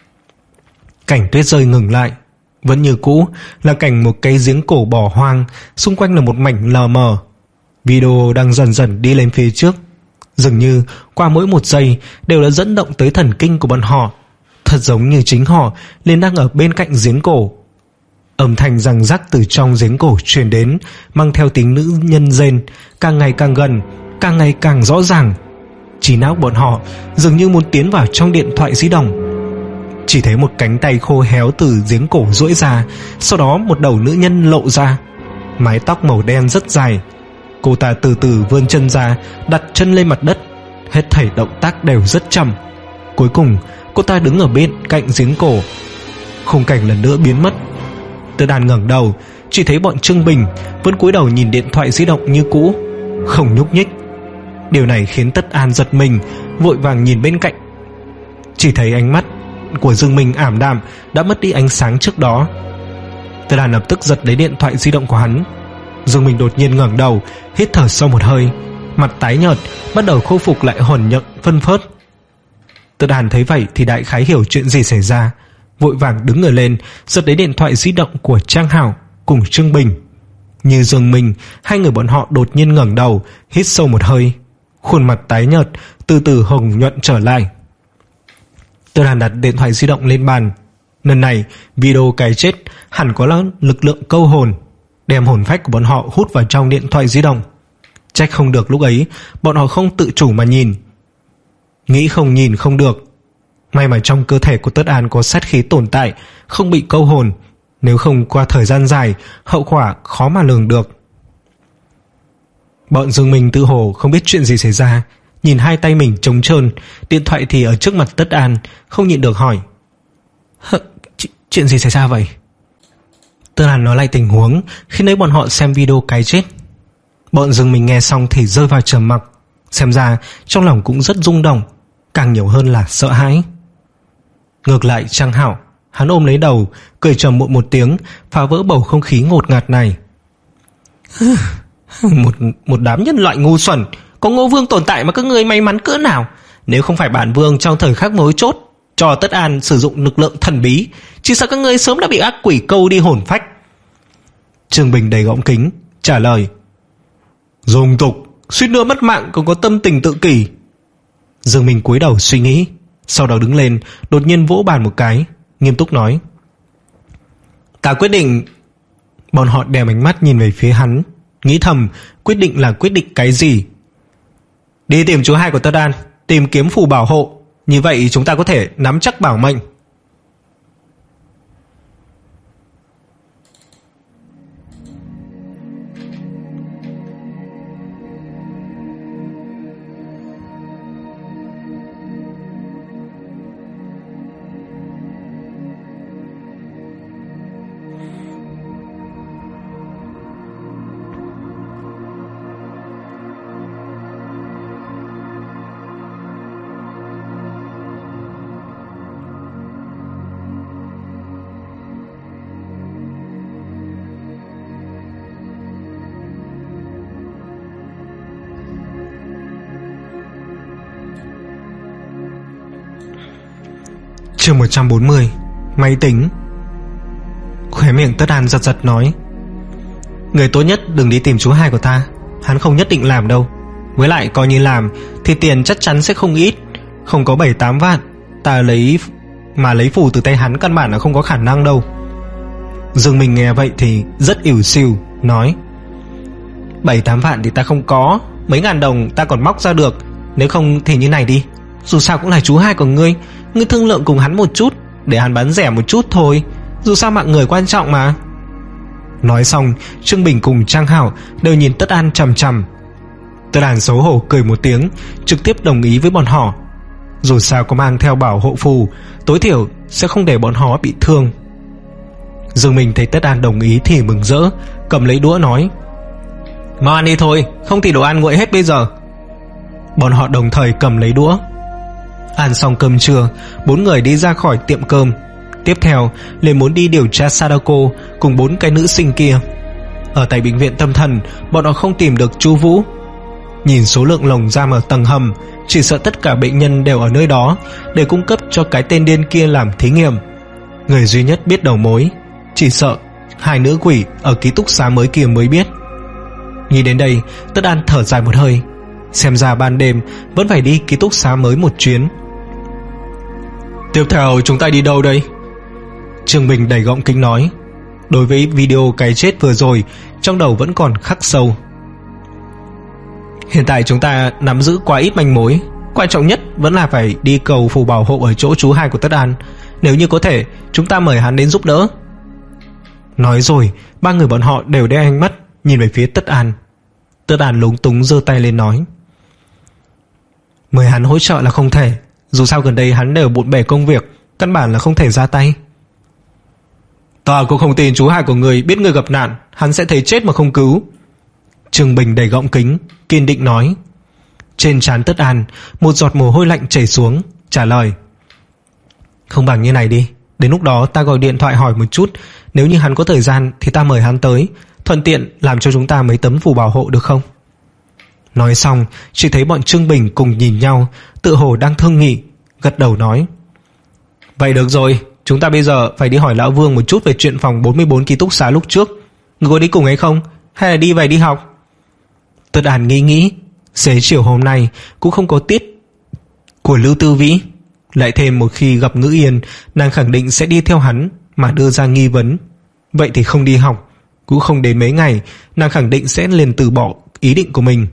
Cảnh tuyết rơi ngừng lại, vẫn như cũ là cảnh một cái giếng cổ bỏ hoang, xung quanh là một mảnh lờ mờ. Video đang dần dần đi lên phía trước, dường như qua mỗi một giây đều đã dẫn động tới thần kinh của bọn họ, thật giống như chính họ liền đang ở bên cạnh giếng cổ. Âm thanh răng rắc từ trong giếng cổ truyền đến, mang theo tiếng nữ nhân rên, càng ngày càng gần, càng ngày càng rõ ràng. Trí não bọn họ dường như muốn tiến vào trong điện thoại di động. Chỉ thấy một cánh tay khô héo từ giếng cổ duỗi ra, sau đó một đầu nữ nhân lộ ra, mái tóc màu đen rất dài. Cô ta từ từ vươn chân ra, đặt chân lên mặt đất, hết thảy động tác đều rất chậm. Cuối cùng cô ta đứng ở bên cạnh giếng cổ. Khung cảnh lần nữa biến mất. Tất An ngẩng đầu, chỉ thấy bọn Trương Bình vẫn cúi đầu nhìn điện thoại di động như cũ, không nhúc nhích. Điều này khiến Tất An giật mình, vội vàng nhìn bên cạnh. Chỉ thấy ánh mắt của Dương Minh ảm đạm, đã mất đi ánh sáng trước đó. Tất An lập tức giật lấy điện thoại di động của hắn. Dương Minh đột nhiên ngẩng đầu, hít thở sâu một hơi, mặt tái nhợt, bắt đầu khôi phục lại hồn nhận phân phớt. Tất An thấy vậy thì đại khái hiểu chuyện gì xảy ra, vội vàng đứng người lên, giật lấy điện thoại di động của Trang Hạo cùng Trương Bình. Như Dương Minh, hai người bọn họ đột nhiên ngẩng đầu, hít sâu một hơi, khuôn mặt tái nhợt từ từ hồng nhuận trở lại. Tất An đặt điện thoại di động lên bàn. Lần này video cái chết hẳn có lực lượng câu hồn, đem hồn phách của bọn họ hút vào trong điện thoại di động. Trách không được lúc ấy bọn họ không tự chủ mà nhìn. Nghĩ không nhìn không được. May mà trong cơ thể của Tất An có sát khí tồn tại, không bị câu hồn, nếu không qua thời gian dài hậu quả khó mà lường được. Bọn Dương Minh tự hồ không biết chuyện gì xảy ra, nhìn hai tay mình trống trơn, điện thoại thì ở trước mặt Tất An, không nhịn được hỏi: Ch- chuyện gì xảy ra vậy? Tất An nói lại tình huống khi nãy bọn họ xem video cái chết. Bọn Dương Minh nghe xong thì rơi vào trầm mặc, xem ra trong lòng cũng rất rung động, càng nhiều hơn là sợ hãi. Ngược lại Trang Hạo, hắn ôm lấy đầu, cười trầm muộn một tiếng, phá vỡ bầu không khí ngột ngạt này. một, một đám nhân loại ngu xuẩn, có Ngô Vương tồn tại mà các ngươi may mắn cỡ nào. Nếu không phải bản vương trong thời khắc mấu chốt cho Tất An sử dụng lực lượng thần bí, chỉ sợ các ngươi sớm đã bị ác quỷ câu đi hồn phách. Trương Bình đầy gọng kính trả lời: Dung tục, suýt nữa mất mạng còn có tâm tình tự kỷ. Dương Minh cúi đầu suy nghĩ, sau đó đứng lên, đột nhiên vỗ bàn một cái, nghiêm túc nói: Ta quyết định. Bọn họ đèo ánh mắt nhìn về phía hắn, nghĩ thầm quyết định là quyết định cái gì. Đi tìm chú hai của Tất An, tìm kiếm phù bảo hộ, như vậy chúng ta có thể nắm chắc bảo mệnh. Chương một trăm bốn mươi. Máy tính. Khóe miệng Tất An giật giật nói: người tốt nhất đừng đi tìm chú hai của ta, hắn không nhất định làm đâu. Với lại coi như làm thì tiền chắc chắn sẽ không ít, không có bảy tám vạn ta lấy mà lấy phù từ tay hắn căn bản là không có khả năng đâu. Dương Minh nghe vậy thì rất ỉu xìu nói: bảy tám vạn thì ta không có, mấy ngàn đồng ta còn móc ra được. Nếu không thì như này đi, dù sao cũng là chú hai của ngươi, ngươi thương lượng cùng hắn một chút, để hắn bán rẻ một chút thôi, dù sao mạng người quan trọng mà. Nói xong, Trương Bình cùng Trang Hảo đều nhìn Tất An chằm chằm. Tất An xấu hổ cười một tiếng, trực tiếp đồng ý với bọn họ. Dù sao có mang theo bảo hộ phù, tối thiểu sẽ không để bọn họ bị thương. Dương Minh thấy Tất An đồng ý thì mừng rỡ, cầm lấy đũa nói: mau ăn đi thôi, không thì đồ ăn nguội hết bây giờ. Bọn họ đồng thời cầm lấy đũa. Ăn xong cơm trưa, bốn người đi ra khỏi tiệm cơm. Tiếp theo liền muốn đi điều tra Sadako cùng bốn cái nữ sinh kia. Ở tại bệnh viện tâm thần, bọn họ không tìm được Chu Vũ. Nhìn số lượng lồng giam ở tầng hầm, chỉ sợ tất cả bệnh nhân đều ở nơi đó để cung cấp cho cái tên điên kia làm thí nghiệm. Người duy nhất biết đầu mối chỉ sợ hai nữ quỷ ở ký túc xá mới kia mới biết. Nghĩ đến đây, Tất An thở dài một hơi. Xem ra ban đêm vẫn phải đi ký túc xá mới một chuyến. Tiếp theo chúng ta đi đâu đây? Trương Bình đầy gọng kính nói. Đối với video cái chết vừa rồi, trong đầu vẫn còn khắc sâu. Hiện tại chúng ta nắm giữ quá ít manh mối, quan trọng nhất vẫn là phải đi cầu phù bảo hộ ở chỗ chú hai của Tất An. Nếu như có thể, chúng ta mời hắn đến giúp đỡ. Nói rồi, ba người bọn họ đều đeo ánh mắt nhìn về phía Tất An. Tất An lúng túng giơ tay lên nói: mời hắn hỗ trợ là không thể, dù sao gần đây hắn đều bộn bề công việc, căn bản là không thể ra tay. Ta cũng không tin chú hai của người biết người gặp nạn, hắn sẽ thấy chết mà không cứu. Trương Bình đầy gọng kính, kiên định nói. Trên trán Tất An một giọt mồ hôi lạnh chảy xuống, trả lời: không bằng như này đi, đến lúc đó ta gọi điện thoại hỏi một chút, nếu như hắn có thời gian thì ta mời hắn tới, thuận tiện làm cho chúng ta mấy tấm phù bảo hộ được không? Nói xong, chỉ thấy bọn Trương Bình cùng nhìn nhau, tự hồ đang thương nghị, gật đầu nói: vậy được rồi, chúng ta bây giờ phải đi hỏi lão Vương một chút về chuyện phòng bốn mươi bốn ký túc xá lúc trước. Người có đi cùng ấy không, hay là đi về đi học? Tất An nghĩ nghĩ, xế chiều hôm nay cũng không có tiết của Lưu Tư Vĩ, lại thêm một khi gặp Ngữ Yên, nàng khẳng định sẽ đi theo hắn mà đưa ra nghi vấn. Vậy thì không đi học, cũng không đến mấy ngày, nàng khẳng định sẽ liền từ bỏ ý định của mình.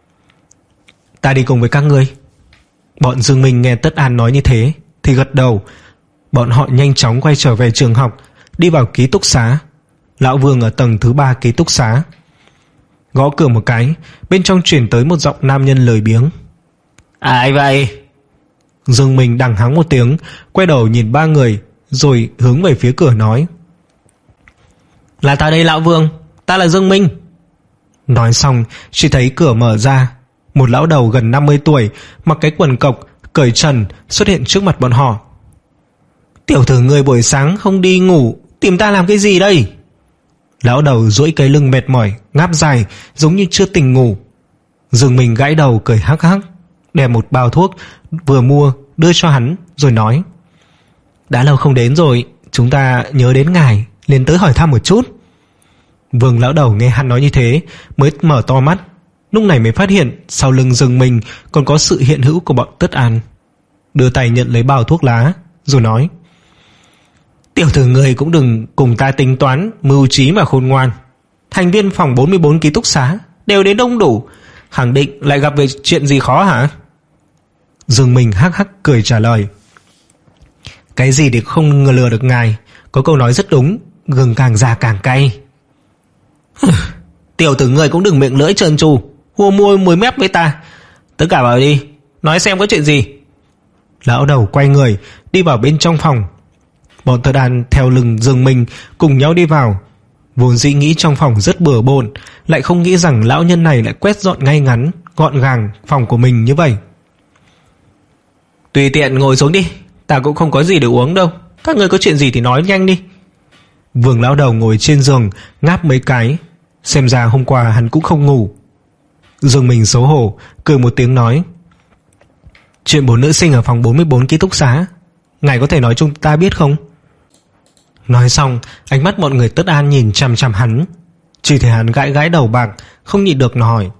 Ta đi cùng với các ngươi. Bọn Dương Minh nghe Tất An nói như thế thì gật đầu. Bọn họ nhanh chóng quay trở về trường học, đi vào ký túc xá. Lão Vương ở tầng thứ ba ký túc xá. Gõ cửa một cái, bên trong truyền tới một giọng nam nhân lười biếng. Ai vậy? Dương Minh đằng hắng một tiếng, quay đầu nhìn ba người, rồi hướng về phía cửa nói: là ta đây lão Vương, ta là Dương Minh. Nói xong, chỉ thấy cửa mở ra. Một lão đầu gần năm mươi tuổi, mặc cái quần cộc, cởi trần xuất hiện trước mặt bọn họ. Tiểu tử người buổi sáng không đi ngủ, tìm ta làm cái gì đây? Lão đầu duỗi cái lưng mệt mỏi, ngáp dài, giống như chưa tỉnh ngủ. Dương Minh gãi đầu cười hắc hắc, đem một bao thuốc vừa mua đưa cho hắn, rồi nói: đã lâu không đến rồi, chúng ta nhớ đến ngài, liền tới hỏi thăm một chút. Vương lão đầu nghe hắn nói như thế mới mở to mắt, lúc này mới phát hiện sau lưng Dương Minh còn có sự hiện hữu của bọn Tất An. Đưa tay nhận lấy bao thuốc lá, rồi nói: tiểu tử người cũng đừng cùng ta tính toán mưu trí mà khôn ngoan. Thành viên phòng bốn mươi bốn ký túc xá đều đến đông đủ, khẳng định lại gặp về chuyện gì khó hả? Dương Minh hắc hắc cười trả lời: cái gì thì không ngờ lừa được ngài, có câu nói rất đúng, gừng càng già càng cay. Tiểu tử người cũng đừng miệng lưỡi trơn tru, hùa môi mùi mép với ta. Tất cả vào đi, nói xem có chuyện gì. Lão đầu quay người đi vào bên trong phòng. Bọn Tất An theo lưng Dương Minh cùng nhau đi vào. Vốn dĩ nghĩ trong phòng rất bừa bộn, lại không nghĩ rằng lão nhân này lại quét dọn ngay ngắn, gọn gàng phòng của mình như vậy. Tùy tiện ngồi xuống đi, ta cũng không có gì để uống đâu, các người có chuyện gì thì nói nhanh đi. Vương lão đầu ngồi trên giường ngáp mấy cái, xem ra hôm qua hắn cũng không ngủ. Dương Minh xấu hổ cười một tiếng nói: chuyện bốn nữ sinh ở phòng bốn mươi bốn ký túc xá ngài có thể nói chúng ta biết không? Nói xong, ánh mắt mọi người Tất An nhìn chằm chằm hắn. Chỉ thấy hắn gãi gãi đầu bạc, không nhịn được hỏi: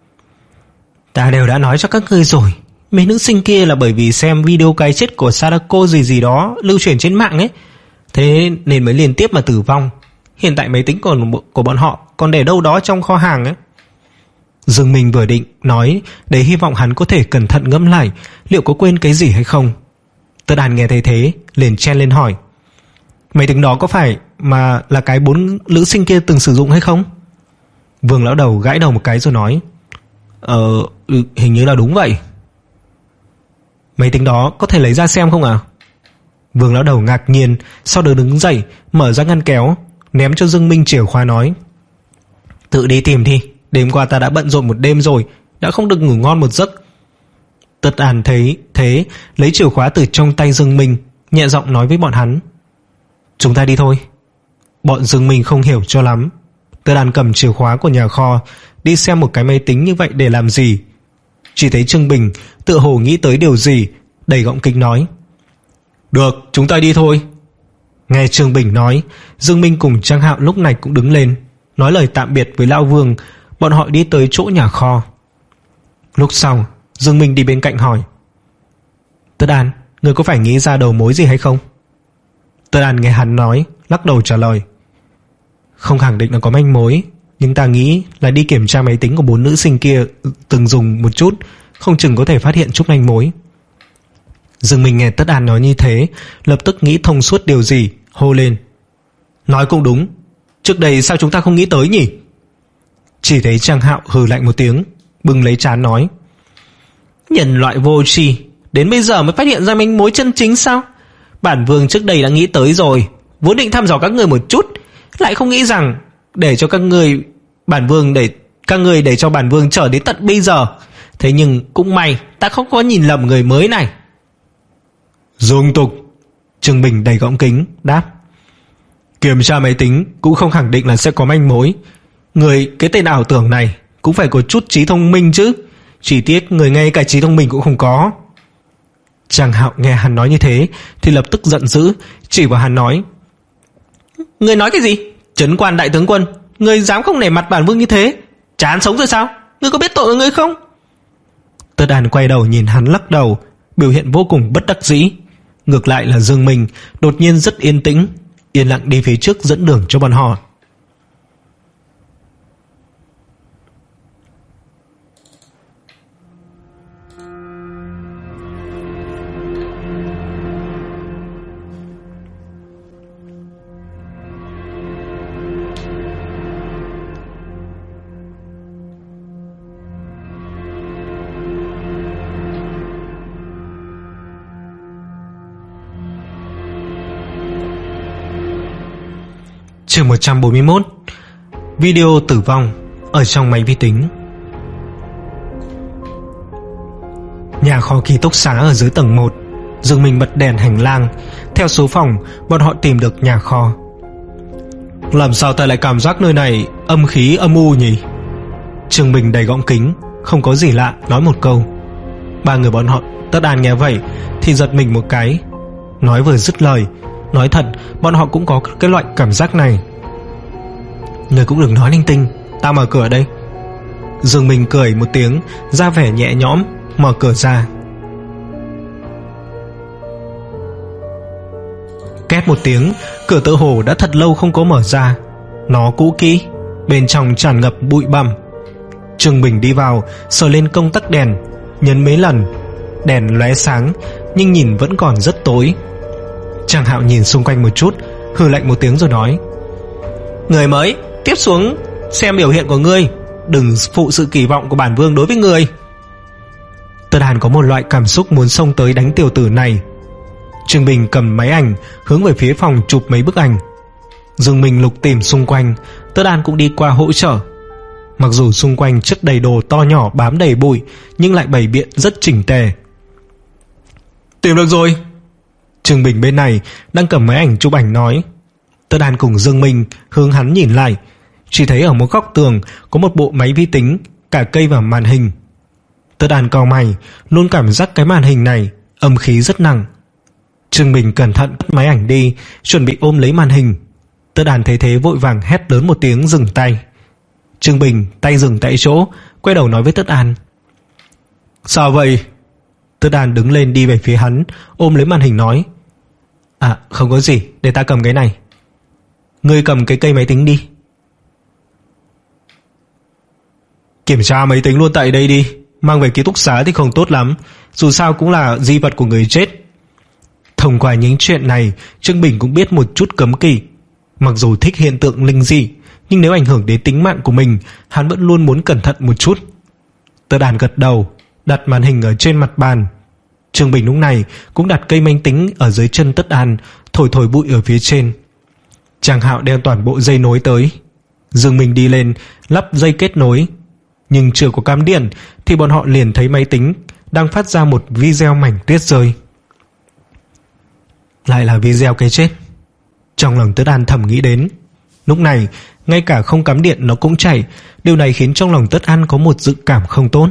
Ta đều đã nói cho các ngươi rồi, mấy nữ sinh kia là bởi vì xem video cái chết của Sadako gì gì đó lưu truyền trên mạng ấy, thế nên mới liên tiếp mà tử vong. Hiện tại máy tính của, của bọn họ còn để đâu đó trong kho hàng ấy. Dương Minh vừa định nói để hy vọng hắn có thể cẩn thận ngẫm lại liệu có quên cái gì hay không. Tất An nghe thấy thế liền chen lên hỏi: Máy tính đó có phải mà là cái bốn nữ sinh kia từng sử dụng hay không? Vương lão đầu gãi đầu một cái rồi nói: Ờ, hình như là đúng vậy. Máy tính đó có thể lấy ra xem không à? Vương lão đầu ngạc nhiên, sau đó đứng dậy mở ra ngăn kéo, ném cho Dương Minh chìa khóa nói: Tự đi tìm đi, đêm qua ta đã bận rộn một đêm rồi, đã không được ngủ ngon một giấc. Tất An thấy thế lấy chìa khóa từ trong tay Dương Minh, nhẹ giọng nói với bọn hắn: Chúng ta đi thôi. Bọn Dương Minh không hiểu cho lắm. Tất An cầm chìa khóa của nhà kho đi xem một cái máy tính như vậy để làm gì. Chỉ thấy Trương Bình tựa hồ nghĩ tới điều gì, đầy gọng kính nói: Được, chúng ta đi thôi. Nghe Trương Bình nói, Dương Minh cùng Trang Hạo lúc này cũng đứng lên, nói lời tạm biệt với Lão Vương. Bọn họ đi tới chỗ nhà kho. Lúc sau, Dương Minh đi bên cạnh hỏi: Tất An, người có phải nghĩ ra đầu mối gì hay không? Tất An nghe hắn nói, lắc đầu trả lời: Không khẳng định là có manh mối, nhưng ta nghĩ là đi kiểm tra máy tính của bốn nữ sinh kia từng dùng một chút, không chừng có thể phát hiện chút manh mối. Dương Minh nghe Tất An nói như thế, lập tức nghĩ thông suốt điều gì, hô lên: Nói cũng đúng, trước đây sao chúng ta không nghĩ tới nhỉ? Chỉ thấy Trang Hạo hừ lạnh một tiếng, bưng lấy trán nói: Nhân loại vô tri, đến bây giờ mới phát hiện ra manh mối chân chính sao? Bản Vương trước đây đã nghĩ tới rồi, vốn định thăm dò các người một chút, lại không nghĩ rằng để cho các người bản Vương để các người để cho bản Vương chờ đến tận bây giờ. Thế nhưng cũng may ta không có nhìn lầm người mới này. Dung tục. Trương Bình đầy gọng kính đáp: Kiểm tra máy tính cũng không khẳng định là sẽ có manh mối. Người cái tên ảo tưởng này cũng phải có chút trí thông minh chứ, chỉ tiếc người ngay cả trí thông minh cũng không có. Trang Hạo nghe hắn nói như thế thì lập tức giận dữ, chỉ vào hắn nói: Người nói cái gì? Trấn Quan đại tướng quân, người dám không nể mặt bản Vương như thế, chán sống rồi sao? Người có biết tội của người không? Tất An quay đầu nhìn hắn lắc đầu, biểu hiện vô cùng bất đắc dĩ. Ngược lại là Dương Minh đột nhiên rất yên tĩnh, yên lặng đi phía trước dẫn đường cho bọn họ. Chương một trăm bốn mươi mốt. Video tử vong ở trong máy vi tính. Nhà kho ký túc xá ở dưới tầng một. Dương Minh bật đèn hành lang, theo số phòng bọn họ tìm được nhà kho. Làm sao ta lại cảm giác nơi này âm khí âm u nhỉ? Trương Bình đầy gọng kính, không có gì lạ nói một câu. Ba người bọn họ Tất An nghe vậy thì giật mình một cái. Nói vừa dứt lời, nói thật bọn họ cũng có cái loại cảm giác này. Người cũng đừng nói linh tinh, ta mở cửa đây. Dương Minh cười một tiếng, ra vẻ nhẹ nhõm, mở cửa ra. Két một tiếng, cửa tự hồ đã thật lâu không có mở ra. Nó cũ kỹ, bên trong tràn ngập bụi bặm. Trương Bình đi vào, sờ lên công tắc đèn, nhấn mấy lần, đèn lóe sáng nhưng nhìn vẫn còn rất tối. Trang Hạo nhìn xung quanh một chút, hừ lạnh một tiếng rồi nói: Người mới, tiếp xuống xem biểu hiện của ngươi, đừng phụ sự kỳ vọng của bản Vương đối với ngươi. Tất Hàn có một loại cảm xúc muốn xông tới đánh tiểu tử này. Trương Bình cầm máy ảnh hướng về phía phòng chụp mấy bức ảnh. Dương Minh lục tìm xung quanh, Tất Hàn cũng đi qua hỗ trợ. Mặc dù xung quanh chất đầy đồ to nhỏ bám đầy bụi, nhưng lại bày biện rất chỉnh tề. Tìm được rồi. Trương Bình bên này đang cầm máy ảnh chụp ảnh nói. Tất Hàn cùng Dương Minh hướng hắn nhìn lại, chỉ thấy ở một góc tường có một bộ máy vi tính, cả cây và màn hình. Tất Hàn cau mày, luôn cảm giác cái màn hình này âm khí rất nặng. Trương Bình cẩn thận cất máy ảnh đi, chuẩn bị ôm lấy màn hình. Tất Đàn thấy thế vội vàng hét lớn một tiếng dừng tay. Trương Bình tay dừng tại chỗ, quay đầu nói với Tất An: Sao vậy? Tất Đàn đứng lên đi về phía hắn, ôm lấy màn hình nói: À không có gì, để ta cầm cái này. Ngươi cầm cái cây máy tính đi. Kiểm tra máy tính luôn tại đây đi, mang về ký túc xá thì không tốt lắm, dù sao cũng là di vật của người chết. Thông qua những chuyện này, Trương Bình cũng biết một chút cấm kỵ. Mặc dù thích hiện tượng linh dị, nhưng nếu ảnh hưởng đến tính mạng của mình, hắn vẫn luôn muốn cẩn thận một chút. Tất Đàn gật đầu, đặt màn hình ở trên mặt bàn. Trương Bình lúc này cũng đặt cây máy tính ở dưới chân Tất An, thổi thổi bụi ở phía trên. Trang Hạo đem toàn bộ dây nối tới. Dương Minh đi lên lắp dây kết nối, nhưng chưa có cắm điện thì bọn họ liền thấy máy tính đang phát ra một video mảnh tuyết rơi. Lại là video cái chết. Trong lòng Tất An thầm nghĩ đến. Lúc này ngay cả không cắm điện nó cũng chạy. Điều này khiến trong lòng Tất An có một dự cảm không tốt.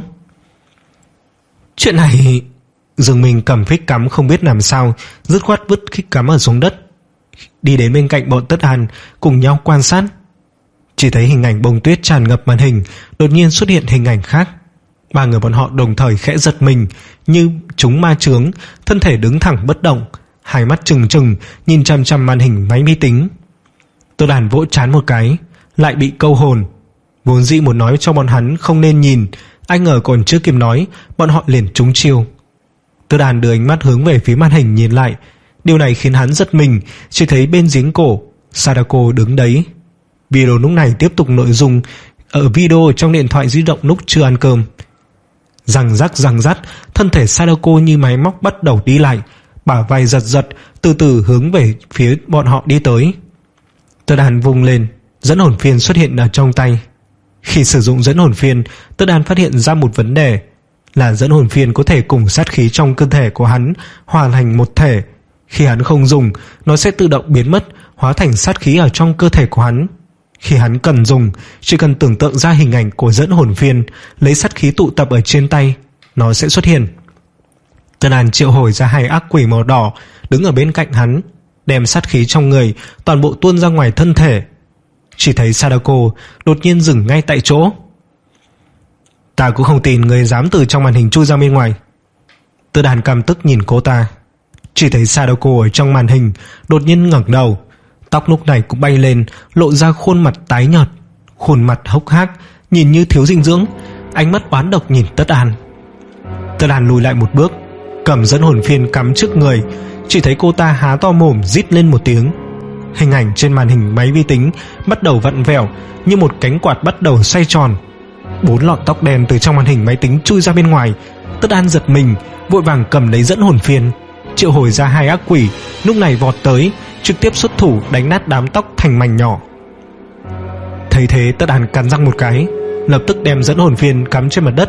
Chuyện này... Dương Minh cầm phích cắm không biết làm sao, dứt khoát vứt phích cắm ở xuống đất, đi đến bên cạnh bọn Tất An cùng nhau quan sát. Chỉ thấy hình ảnh bông tuyết tràn ngập màn hình, đột nhiên xuất hiện hình ảnh khác. Ba người bọn họ đồng thời khẽ giật mình, như chúng ma chướng, thân thể đứng thẳng bất động, hai mắt trừng trừng nhìn chằm chằm màn hình máy vi tính. Tất An vỗ trán một cái, lại bị câu hồn. Vốn dĩ muốn nói cho bọn hắn không nên nhìn, ai ngờ còn chưa kịp nói, bọn họ liền trúng chiêu. Tất Đàn đưa ánh mắt hướng về phía màn hình nhìn lại. Điều này khiến hắn giật mình, chỉ thấy bên giếng cổ Sadako đứng đấy. Video lúc này tiếp tục nội dung ở video trong điện thoại di động lúc chưa ăn cơm. Răng rắc răng rắc, thân thể Sadako như máy móc bắt đầu đi lại, bả vai giật giật, từ từ hướng về phía bọn họ đi tới. Tất Đàn vung lên, dẫn hồn phiên xuất hiện ở trong tay. Khi sử dụng dẫn hồn phiên, Tất Đàn phát hiện ra một vấn đề, là dẫn hồn phiên có thể cùng sát khí trong cơ thể của hắn hòa thành một thể. Khi hắn không dùng, nó sẽ tự động biến mất, hóa thành sát khí ở trong cơ thể của hắn. Khi hắn cần dùng, chỉ cần tưởng tượng ra hình ảnh của dẫn hồn phiên, lấy sát khí tụ tập ở trên tay, nó sẽ xuất hiện. Tất Đàn triệu hồi ra hai ác quỷ màu đỏ đứng ở bên cạnh hắn, đem sát khí trong người toàn bộ tuôn ra ngoài thân thể. Chỉ thấy Sadako đột nhiên dừng ngay tại chỗ. Ta cũng không tin người dám từ trong màn hình chui ra bên ngoài. Tất Đàn căm tức nhìn cô ta. Chỉ thấy Sadako ở trong màn hình đột nhiên ngẩng đầu, tóc lúc này cũng bay lên, lộ ra khuôn mặt tái nhợt, khuôn mặt hốc hác, nhìn như thiếu dinh dưỡng, ánh mắt oán độc nhìn Tất Đàn. Tất Đàn lùi lại một bước, cầm dẫn hồn phiên cắm trước người. Chỉ thấy cô ta há to mồm rít lên một tiếng. Hình ảnh trên màn hình máy vi tính bắt đầu vặn vẹo, như một cánh quạt bắt đầu xoay tròn. Bốn lọn tóc đen từ trong màn hình máy tính chui ra bên ngoài. Tất An giật mình, vội vàng cầm lấy dẫn hồn phiên, triệu hồi ra hai ác quỷ, lúc này vọt tới, trực tiếp xuất thủ đánh nát đám tóc thành mảnh nhỏ. Thấy thế, Tất An cắn răng một cái, lập tức đem dẫn hồn phiên cắm trên mặt đất,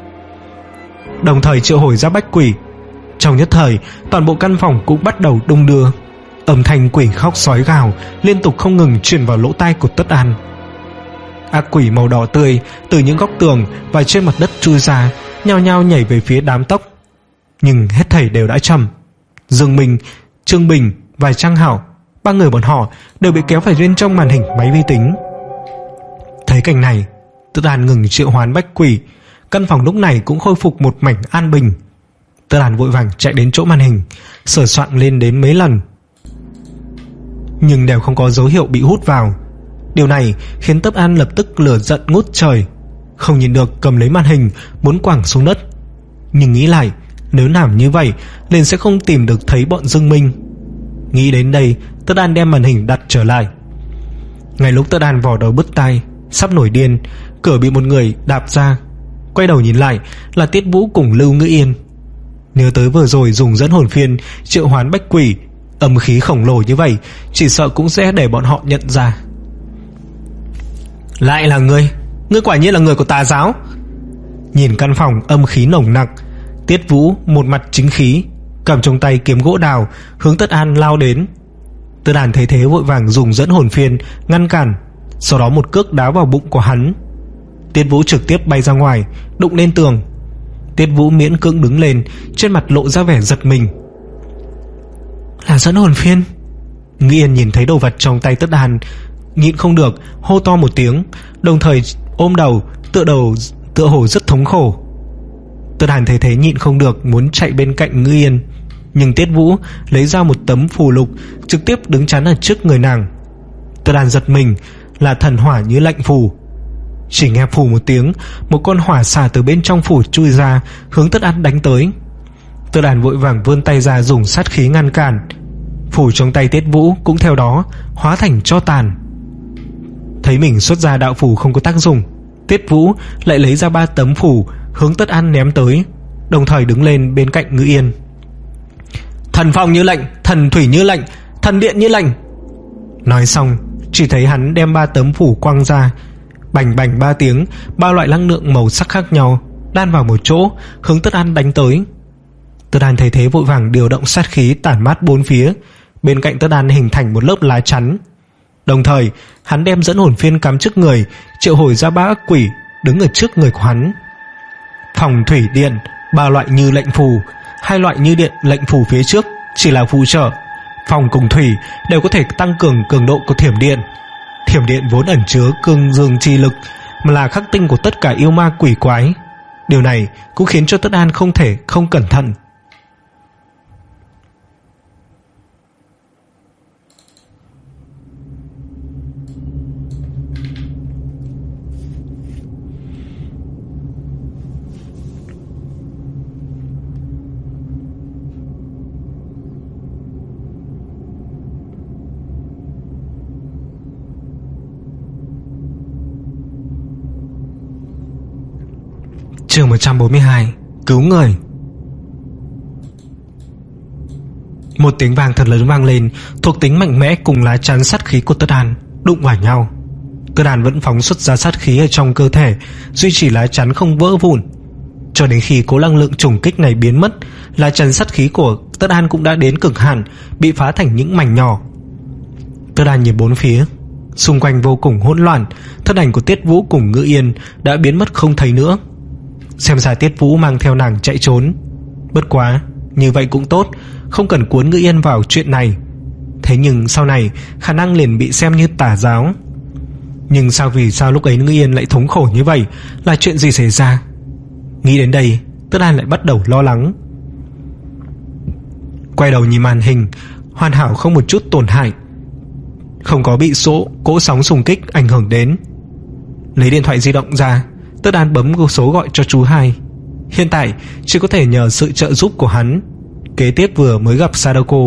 đồng thời triệu hồi ra bách quỷ. Trong nhất thời, toàn bộ căn phòng cũng bắt đầu đung đưa, âm thanh quỷ khóc sói gào liên tục không ngừng truyền vào lỗ tai của Tất An. Ác quỷ màu đỏ tươi từ những góc tường và trên mặt đất chui ra, nhao nhao nhảy về phía đám tóc. Nhưng hết thảy đều đã chậm. Dương Minh, Trương Bình và Trang Hảo, ba người bọn họ đều bị kéo phải bên trong màn hình máy vi tính. Thấy cảnh này, Tất An ngừng triệu hoán bách quỷ. Căn phòng lúc này cũng khôi phục một mảnh an bình. Tất An vội vàng chạy đến chỗ màn hình, sờ soạn lên đến mấy lần, nhưng đều không có dấu hiệu bị hút vào. Điều này khiến Tất An lập tức lửa giận ngút trời, không nhìn được cầm lấy màn hình muốn quẳng xuống đất. Nhưng nghĩ lại, nếu làm như vậy liền sẽ không tìm được thấy bọn Dương Minh. Nghĩ đến đây, Tất An đem màn hình đặt trở lại. Ngay lúc Tất An vò đầu bứt tai, sắp nổi điên, cửa bị một người đạp ra. Quay đầu nhìn lại là Tiết Vũ cùng Lưu Ngữ Yên. Nhớ tới vừa rồi dùng dẫn hồn phiên triệu hoán bách quỷ, âm khí khổng lồ như vậy, chỉ sợ cũng sẽ để bọn họ nhận ra. Lại là ngươi, ngươi quả nhiên là người của tà giáo. Nhìn căn phòng âm khí nồng nặc, Tiết Vũ một mặt chính khí, cầm trong tay kiếm gỗ đào hướng Tất An lao đến. Tất An thấy thế vội vàng dùng dẫn hồn phiên ngăn cản, sau đó một cước đá vào bụng của hắn. Tiết Vũ trực tiếp bay ra ngoài, đụng lên tường. Tiết Vũ miễn cưỡng đứng lên, trên mặt lộ ra vẻ giật mình. Là dẫn hồn phiên. Ngữ Yên nhìn thấy đồ vật trong tay Tất Đàn, nhịn không được hô to một tiếng, đồng thời ôm đầu, tựa đầu tựa hồ rất thống khổ. Tất Đàn thấy thế nhịn không được muốn chạy bên cạnh Ngữ Yên, nhưng Tiết Vũ lấy ra một tấm phù lục trực tiếp đứng chắn ở trước người nàng. Tất Đàn giật mình, là thần hỏa như lệnh phù. Chỉ nghe phù một tiếng, một con hỏa xà từ bên trong phủ chui ra, hướng Tất Đàn đánh tới. Tất Đàn vội vàng vươn tay ra dùng sát khí ngăn cản. Phù trong tay Tiết Vũ cũng theo đó hóa thành tro tàn. Thấy mình xuất ra đạo phù không có tác dụng, Tiết Vũ lại lấy ra ba tấm phù hướng Tất An ném tới, đồng thời đứng lên bên cạnh Ngữ Yên. Thần phong như lệnh, thần thủy như lệnh, thần điện như lệnh. Nói xong, chỉ thấy hắn đem ba tấm phù quăng ra, bành bành ba tiếng, ba loại năng lượng màu sắc khác nhau đan vào một chỗ, hướng Tất An đánh tới. Tất An thấy thế vội vàng điều động sát khí tản mát bốn phía, bên cạnh Tất An hình thành một lớp lá chắn. Đồng thời hắn đem dẫn hồn phiên cắm trước người, triệu hồi ra ba ác quỷ đứng ở trước người của hắn. Phòng thủy điện, ba loại như lệnh phù, hai loại như điện lệnh phù phía trước chỉ là phụ trợ. Phòng cùng thủy đều có thể tăng cường cường độ của thiểm điện. Thiểm điện vốn ẩn chứa cương dương chi lực, mà là khắc tinh của tất cả yêu ma quỷ quái. Điều này cũng khiến cho Tất An không thể không cẩn thận. Chương một trăm bốn mươi hai. Cứu người. Một tiếng vang thật lớn vang lên, thuộc tính mạnh mẽ cùng lá chắn sát khí của Tất An đụng vào nhau. Tất An vẫn phóng xuất ra sát khí ở trong cơ thể, duy trì lá chắn không vỡ vụn. Cho đến khi cố năng lượng trùng kích này biến mất, lá chắn sát khí của Tất An cũng đã đến cực hạn, bị phá thành những mảnh nhỏ. Tất An nhìn bốn phía, xung quanh vô cùng hỗn loạn, thân ảnh của Tiết Vũ cùng Ngữ Yên đã biến mất không thấy nữa. Xem ra Tiết Vũ mang theo nàng chạy trốn. Bất quá, như vậy cũng tốt, không cần cuốn Ngữ Yên vào chuyện này. Thế nhưng sau này khả năng liền bị xem như tà giáo. Nhưng sao vì sao lúc ấy Ngữ Yên lại thống khổ như vậy? Là chuyện gì xảy ra? Nghĩ đến đây, Tất An lại bắt đầu lo lắng. Quay đầu nhìn màn hình, hoàn hảo không một chút tổn hại, không có bị số cỗ sóng xung kích ảnh hưởng đến. Lấy điện thoại di động ra, Tất An bấm số gọi cho chú Hai. Hiện tại chỉ có thể nhờ sự trợ giúp của hắn. Kế tiếp vừa mới gặp Sadako,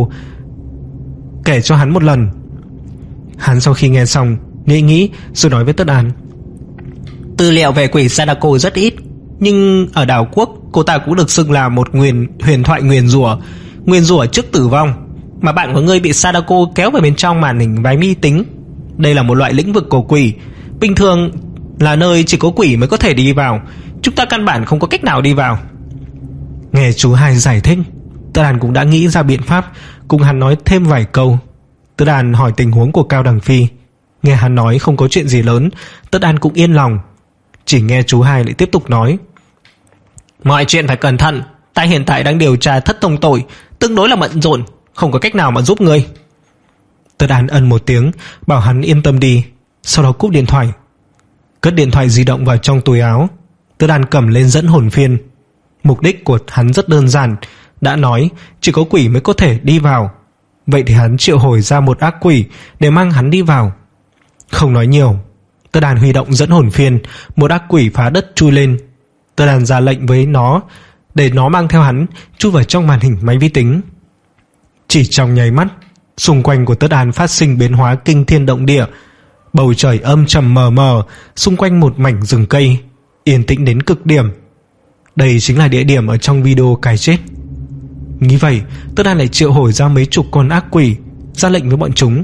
kể cho hắn một lần. Hắn sau khi nghe xong nghĩ nghĩ rồi nói với Tất An: Tư liệu về quỷ Sadako rất ít, nhưng ở đảo quốc cô ta cũng được xưng là một nguyền huyền thoại nguyền rủa, nguyền rủa trước tử vong. Mà bạn của ngươi bị Sadako kéo vào bên trong màn hình váy vi tính. Đây là một loại lĩnh vực của quỷ, bình thường là nơi chỉ có quỷ mới có thể đi vào, chúng ta căn bản không có cách nào đi vào. Nghe chú Hai giải thích, Tất An cũng đã nghĩ ra biện pháp, cùng hắn nói thêm vài câu. Tất An hỏi tình huống của Cao Đằng Phi. Nghe hắn nói không có chuyện gì lớn, Tất An cũng yên lòng. Chỉ nghe chú Hai lại tiếp tục nói: Mọi chuyện phải cẩn thận, ta hiện tại đang điều tra thất tông tội, tương đối là bận rộn, không có cách nào mà giúp ngươi. Tất An ân một tiếng, bảo hắn yên tâm đi, sau đó cúp điện thoại. Cất điện thoại di động vào trong túi áo, Tất An cầm lên dẫn hồn phiên. Mục đích của hắn rất đơn giản, đã nói chỉ có quỷ mới có thể đi vào. Vậy thì hắn triệu hồi ra một ác quỷ để mang hắn đi vào. Không nói nhiều, Tất An huy động dẫn hồn phiên, một ác quỷ phá đất chui lên. Tất An ra lệnh với nó để nó mang theo hắn chui vào trong màn hình máy vi tính. Chỉ trong nháy mắt, xung quanh của Tất An phát sinh biến hóa kinh thiên động địa. Bầu trời âm trầm mờ mờ, xung quanh một mảnh rừng cây, yên tĩnh đến cực điểm. Đây chính là địa điểm ở trong video cái chết. Nghĩ vậy, Tất An lại triệu hồi ra mấy chục con ác quỷ, ra lệnh với bọn chúng: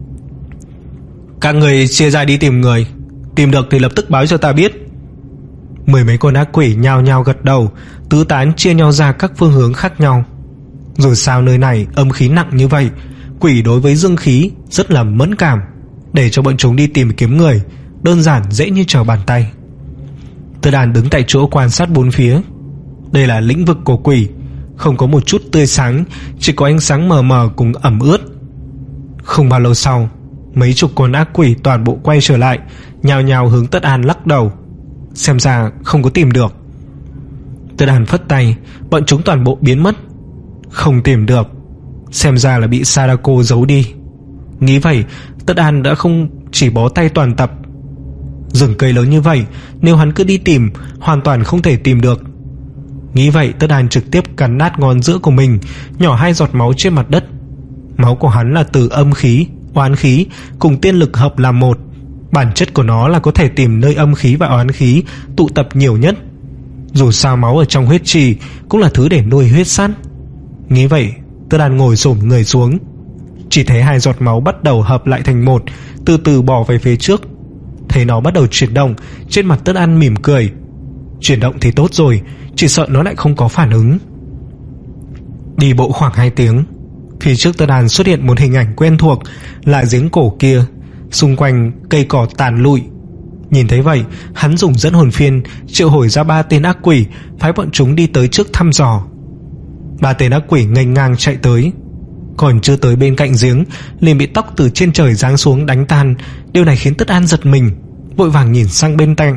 Các người chia ra đi tìm người, tìm được thì lập tức báo cho ta biết. Mười mấy con ác quỷ nhao nhao gật đầu, tứ tán chia nhau ra các phương hướng khác nhau. Dù sao nơi này âm khí nặng như vậy, quỷ đối với dương khí rất là mẫn cảm, để cho bọn chúng đi tìm kiếm người đơn giản dễ như trở bàn tay. Tất An đứng tại chỗ quan sát bốn phía. Đây là lĩnh vực của quỷ, không có một chút tươi sáng, chỉ có ánh sáng mờ mờ cùng ẩm ướt. Không bao lâu sau, mấy chục con ác quỷ toàn bộ quay trở lại, nhào nhào hướng Tất An lắc đầu, xem ra không có tìm được. Tất An phất tay, bọn chúng toàn bộ biến mất. Không tìm được, xem ra là bị Sadako giấu đi. Nghĩ vậy, Tất An đã không chỉ bó tay toàn tập. Rừng cây lớn như vậy, nếu hắn cứ đi tìm, hoàn toàn không thể tìm được. Nghĩ vậy, Tất An trực tiếp cắn nát ngón giữa của mình, nhỏ hai giọt máu trên mặt đất. Máu của hắn là từ âm khí, oán khí cùng tiên lực hợp làm một. Bản chất của nó là có thể tìm nơi âm khí và oán khí tụ tập nhiều nhất. Dù sao máu ở trong huyết trì cũng là thứ để nuôi huyết sắt. Nghĩ vậy, Tất An ngồi xổm người xuống, chỉ thấy hai giọt máu bắt đầu hợp lại thành một, từ từ bỏ về phía trước. Thấy nó bắt đầu chuyển động, trên mặt Tất An mỉm cười. Chuyển động thì tốt rồi, chỉ sợ nó lại không có phản ứng. Đi bộ khoảng hai tiếng, phía trước Tất An xuất hiện một hình ảnh quen thuộc, là giếng cổ kia, xung quanh cây cỏ tàn lụi. Nhìn thấy vậy, hắn dùng dẫn hồn phiên triệu hồi ra ba tên ác quỷ, phái bọn chúng đi tới trước thăm dò. Ba tên ác quỷ nghênh ngang chạy tới, còn chưa tới bên cạnh giếng liền bị tóc từ trên trời giáng xuống đánh tan. Điều này khiến Tất An giật mình, vội vàng nhìn sang bên cạnh.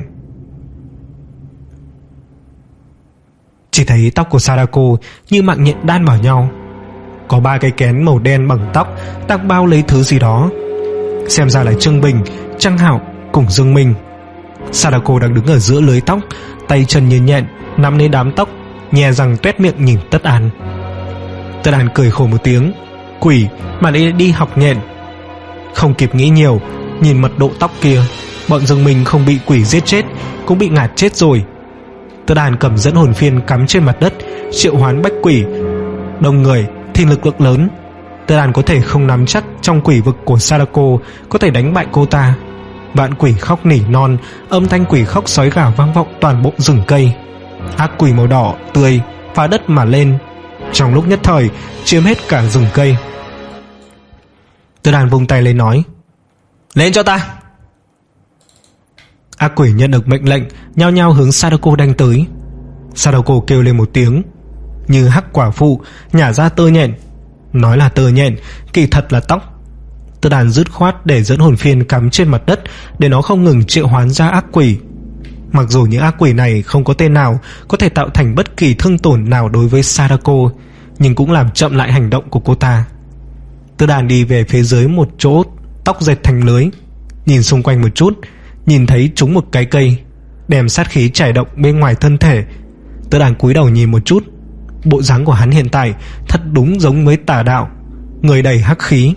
Chỉ thấy tóc của Sadako như mạng nhện đan vào nhau, có ba cái kén màu đen bằng tóc đang bao lấy thứ gì đó, xem ra là Trương Bình, Trang Hạo cùng Dương Minh. Sadako đang đứng ở giữa lưới tóc, tay chân như nhện nắm lấy đám tóc, nhè răng toét miệng nhìn Tất An. Tất An cười khổ một tiếng, quỷ mà lại đi học nhện. Không kịp nghĩ nhiều, nhìn mật độ tóc kia, bọn Dương Minh không bị quỷ giết chết cũng bị ngạt chết rồi. Tất An cầm dẫn hồn phiên cắm trên mặt đất, triệu hoán bách quỷ. Đông người thì lực lượng lớn, Tất An có thể không nắm chắc trong quỷ vực của Sadako có thể đánh bại cô ta. Vạn quỷ khóc nỉ non, âm thanh quỷ khóc sói gào vang vọng toàn bộ rừng cây. Ác quỷ màu đỏ tươi phá đất mà lên, trong lúc nhất thời chiếm hết cả rừng cây. Tất An vung tay lên nói: lên cho ta. Ác quỷ nhận được mệnh lệnh, nhao nhao hướng Sadako đánh tới. Sadako kêu lên một tiếng, như hắc quả phụ nhả ra tơ nhện. Nói là tơ nhện, kỳ thật là tóc. Tất An dứt khoát để dẫn hồn phiên cắm trên mặt đất, để nó không ngừng triệu hoán ra ác quỷ. Mặc dù những ác quỷ này không có tên nào có thể tạo thành bất kỳ thương tổn nào đối với Sadako, nhưng cũng làm chậm lại hành động của cô ta. Tất An đi về phía dưới một chỗ tóc dệt thành lưới, nhìn xung quanh một chút, nhìn thấy trúng một cái cây, đem sát khí trải động bên ngoài thân thể. Tất An cúi đầu nhìn một chút, bộ dáng của hắn hiện tại thật đúng giống với tà đạo, người đầy hắc khí.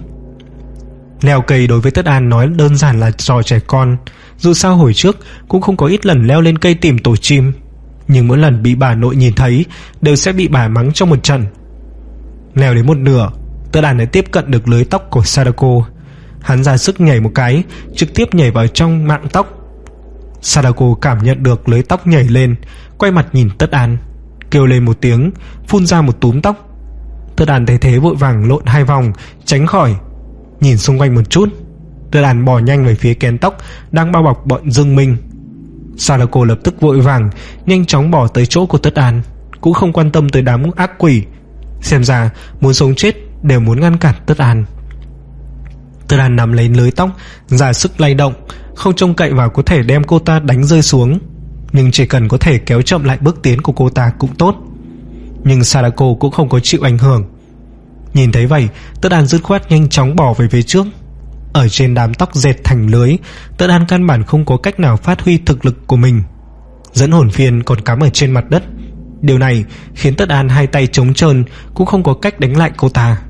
Leo cây đối với Tất An nói đơn giản là trò trẻ con. Dù sao hồi trước cũng không có ít lần leo lên cây tìm tổ chim, nhưng mỗi lần bị bà nội nhìn thấy đều sẽ bị bà mắng trong một trận. Leo đến một nửa, Tất An đã tiếp cận được lưới tóc của Sadako. Hắn ra sức nhảy một cái, trực tiếp nhảy vào trong mạng tóc. Sadako cảm nhận được lưới tóc nhảy lên, quay mặt nhìn Tất An, kêu lên một tiếng, phun ra một túm tóc. Tất An thấy thế vội vàng lộn hai vòng tránh khỏi, nhìn xung quanh một chút. Tất An bò nhanh về phía kén tóc đang bao bọc bọn Dương Minh. Sadako lập tức vội vàng nhanh chóng bỏ tới chỗ của Tất An, cũng không quan tâm tới đám ác quỷ. Xem ra muốn sống chết đều muốn ngăn cản Tất An. Tất An nắm lấy lưới tóc, ra sức lay động, không trông cậy vào có thể đem cô ta đánh rơi xuống, nhưng chỉ cần có thể kéo chậm lại bước tiến của cô ta cũng tốt. Nhưng Sadako cũng không có chịu ảnh hưởng. Nhìn thấy vậy, Tất An dứt khoát nhanh chóng bỏ về phía trước. Ở trên đám tóc dệt thành lưới, Tất An căn bản không có cách nào phát huy thực lực của mình. Dẫn hồn phiên còn cắm ở trên mặt đất. Điều này khiến Tất An hai tay trống trơn, cũng không có cách đánh lại cô ta.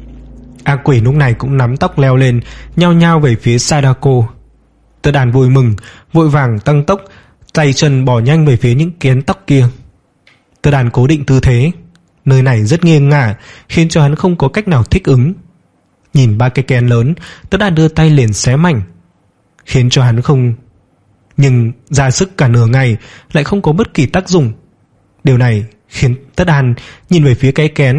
Ác quỷ lúc này cũng nắm tóc leo lên, nhao nhao về phía Sadako. Tất An vui mừng, vội vàng tăng tốc, tay chân bỏ nhanh về phía những kén tóc kia. Tất An cố định tư thế, nơi này rất nghiêng ngả, khiến cho hắn không có cách nào thích ứng. Nhìn ba cái kén lớn, Tất An đưa tay liền xé mảnh, khiến cho hắn không nhưng ra sức cả nửa ngày lại không có bất kỳ tác dụng. Điều này khiến Tất An nhìn về phía cái kén.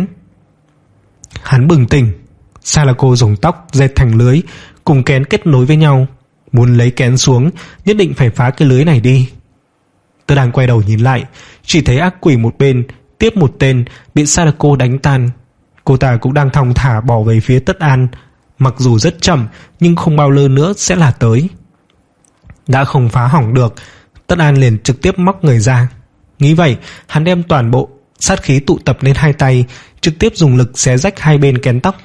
Hắn bừng tỉnh. Sadako dùng tóc dệt thành lưới cùng kén kết nối với nhau, muốn lấy kén xuống nhất định phải phá cái lưới này đi. Tất An quay đầu nhìn lại, chỉ thấy ác quỷ một bên tiếp một tên bị Sadako đánh tan. Cô ta cũng đang thong thả bỏ về phía Tất An, mặc dù rất chậm nhưng không bao lâu nữa sẽ là tới. Đã không phá hỏng được, Tất An liền trực tiếp móc người ra. Nghĩ vậy, hắn đem toàn bộ sát khí tụ tập lên hai tay, trực tiếp dùng lực xé rách hai bên kén tóc.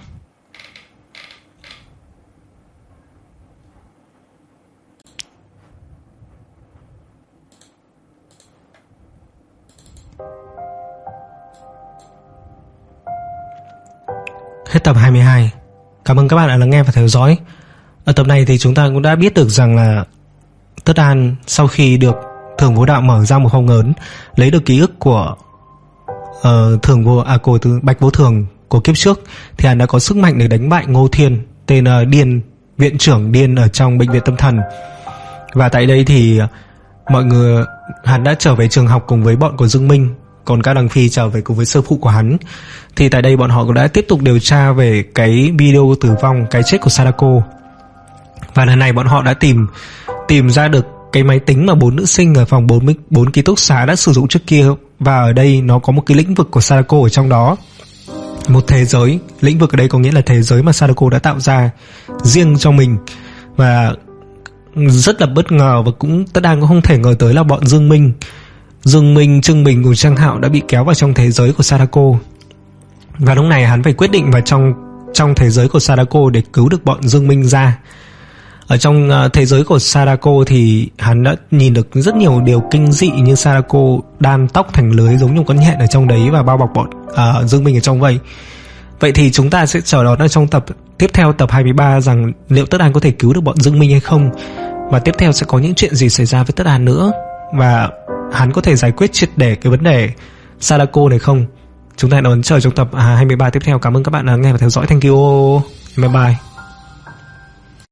Hết tập hai mươi hai. Cảm ơn các bạn đã lắng nghe và theo dõi. Ở tập này thì chúng ta cũng đã biết được rằng là Tất An sau khi được Thường Vô Đạo mở ra một phong ấn, lấy được ký ức của uh, Thường Vô à của Bạch Vô Thường của kiếp trước, thì hắn đã có sức mạnh để đánh bại Ngô Thiên, tên uh, điên viện trưởng điên ở trong bệnh viện tâm thần. Và tại đây thì mọi người hắn đã trở về trường học cùng với bọn của Dương Minh, còn Cao Đằng Phi trở về cùng với sư phụ của hắn. Thì tại đây bọn họ cũng đã tiếp tục điều tra về cái video tử vong, cái chết của Sadako. Và lần này bọn họ đã tìm tìm ra được cái máy tính mà bốn nữ sinh ở phòng bốn mươi bốn ký túc xá đã sử dụng trước kia. Và ở đây nó có một cái lĩnh vực của Sadako ở trong đó, một thế giới. Lĩnh vực ở đây có nghĩa là thế giới mà Sadako đã tạo ra riêng cho mình. Và rất là bất ngờ, và cũng Tất An cũng không thể ngờ tới là bọn Dương Minh Dương Minh, Trương Bình cùng Trang Hạo đã bị kéo vào trong thế giới của Sadako. Và lúc này hắn phải quyết định vào trong trong thế giới của Sadako để cứu được bọn Dương Minh ra. Ở trong uh, thế giới của Sadako thì hắn đã nhìn được rất nhiều điều kinh dị, như Sadako đan tóc thành lưới giống như con nhện ở trong đấy và bao bọc bọn uh, Dương Minh ở trong vậy. Vậy thì chúng ta sẽ chờ đón ở trong tập tiếp theo, tập hai mươi ba, rằng liệu Tất An có thể cứu được bọn Dương Minh hay không, và tiếp theo sẽ có những chuyện gì xảy ra với Tất An nữa, và hắn có thể giải quyết triệt để cái vấn đề Sadako này không. Chúng ta đón chờ trong tập hai mươi ba tiếp theo. Cảm ơn các bạn đã nghe và theo dõi. Thank you. Bye bye.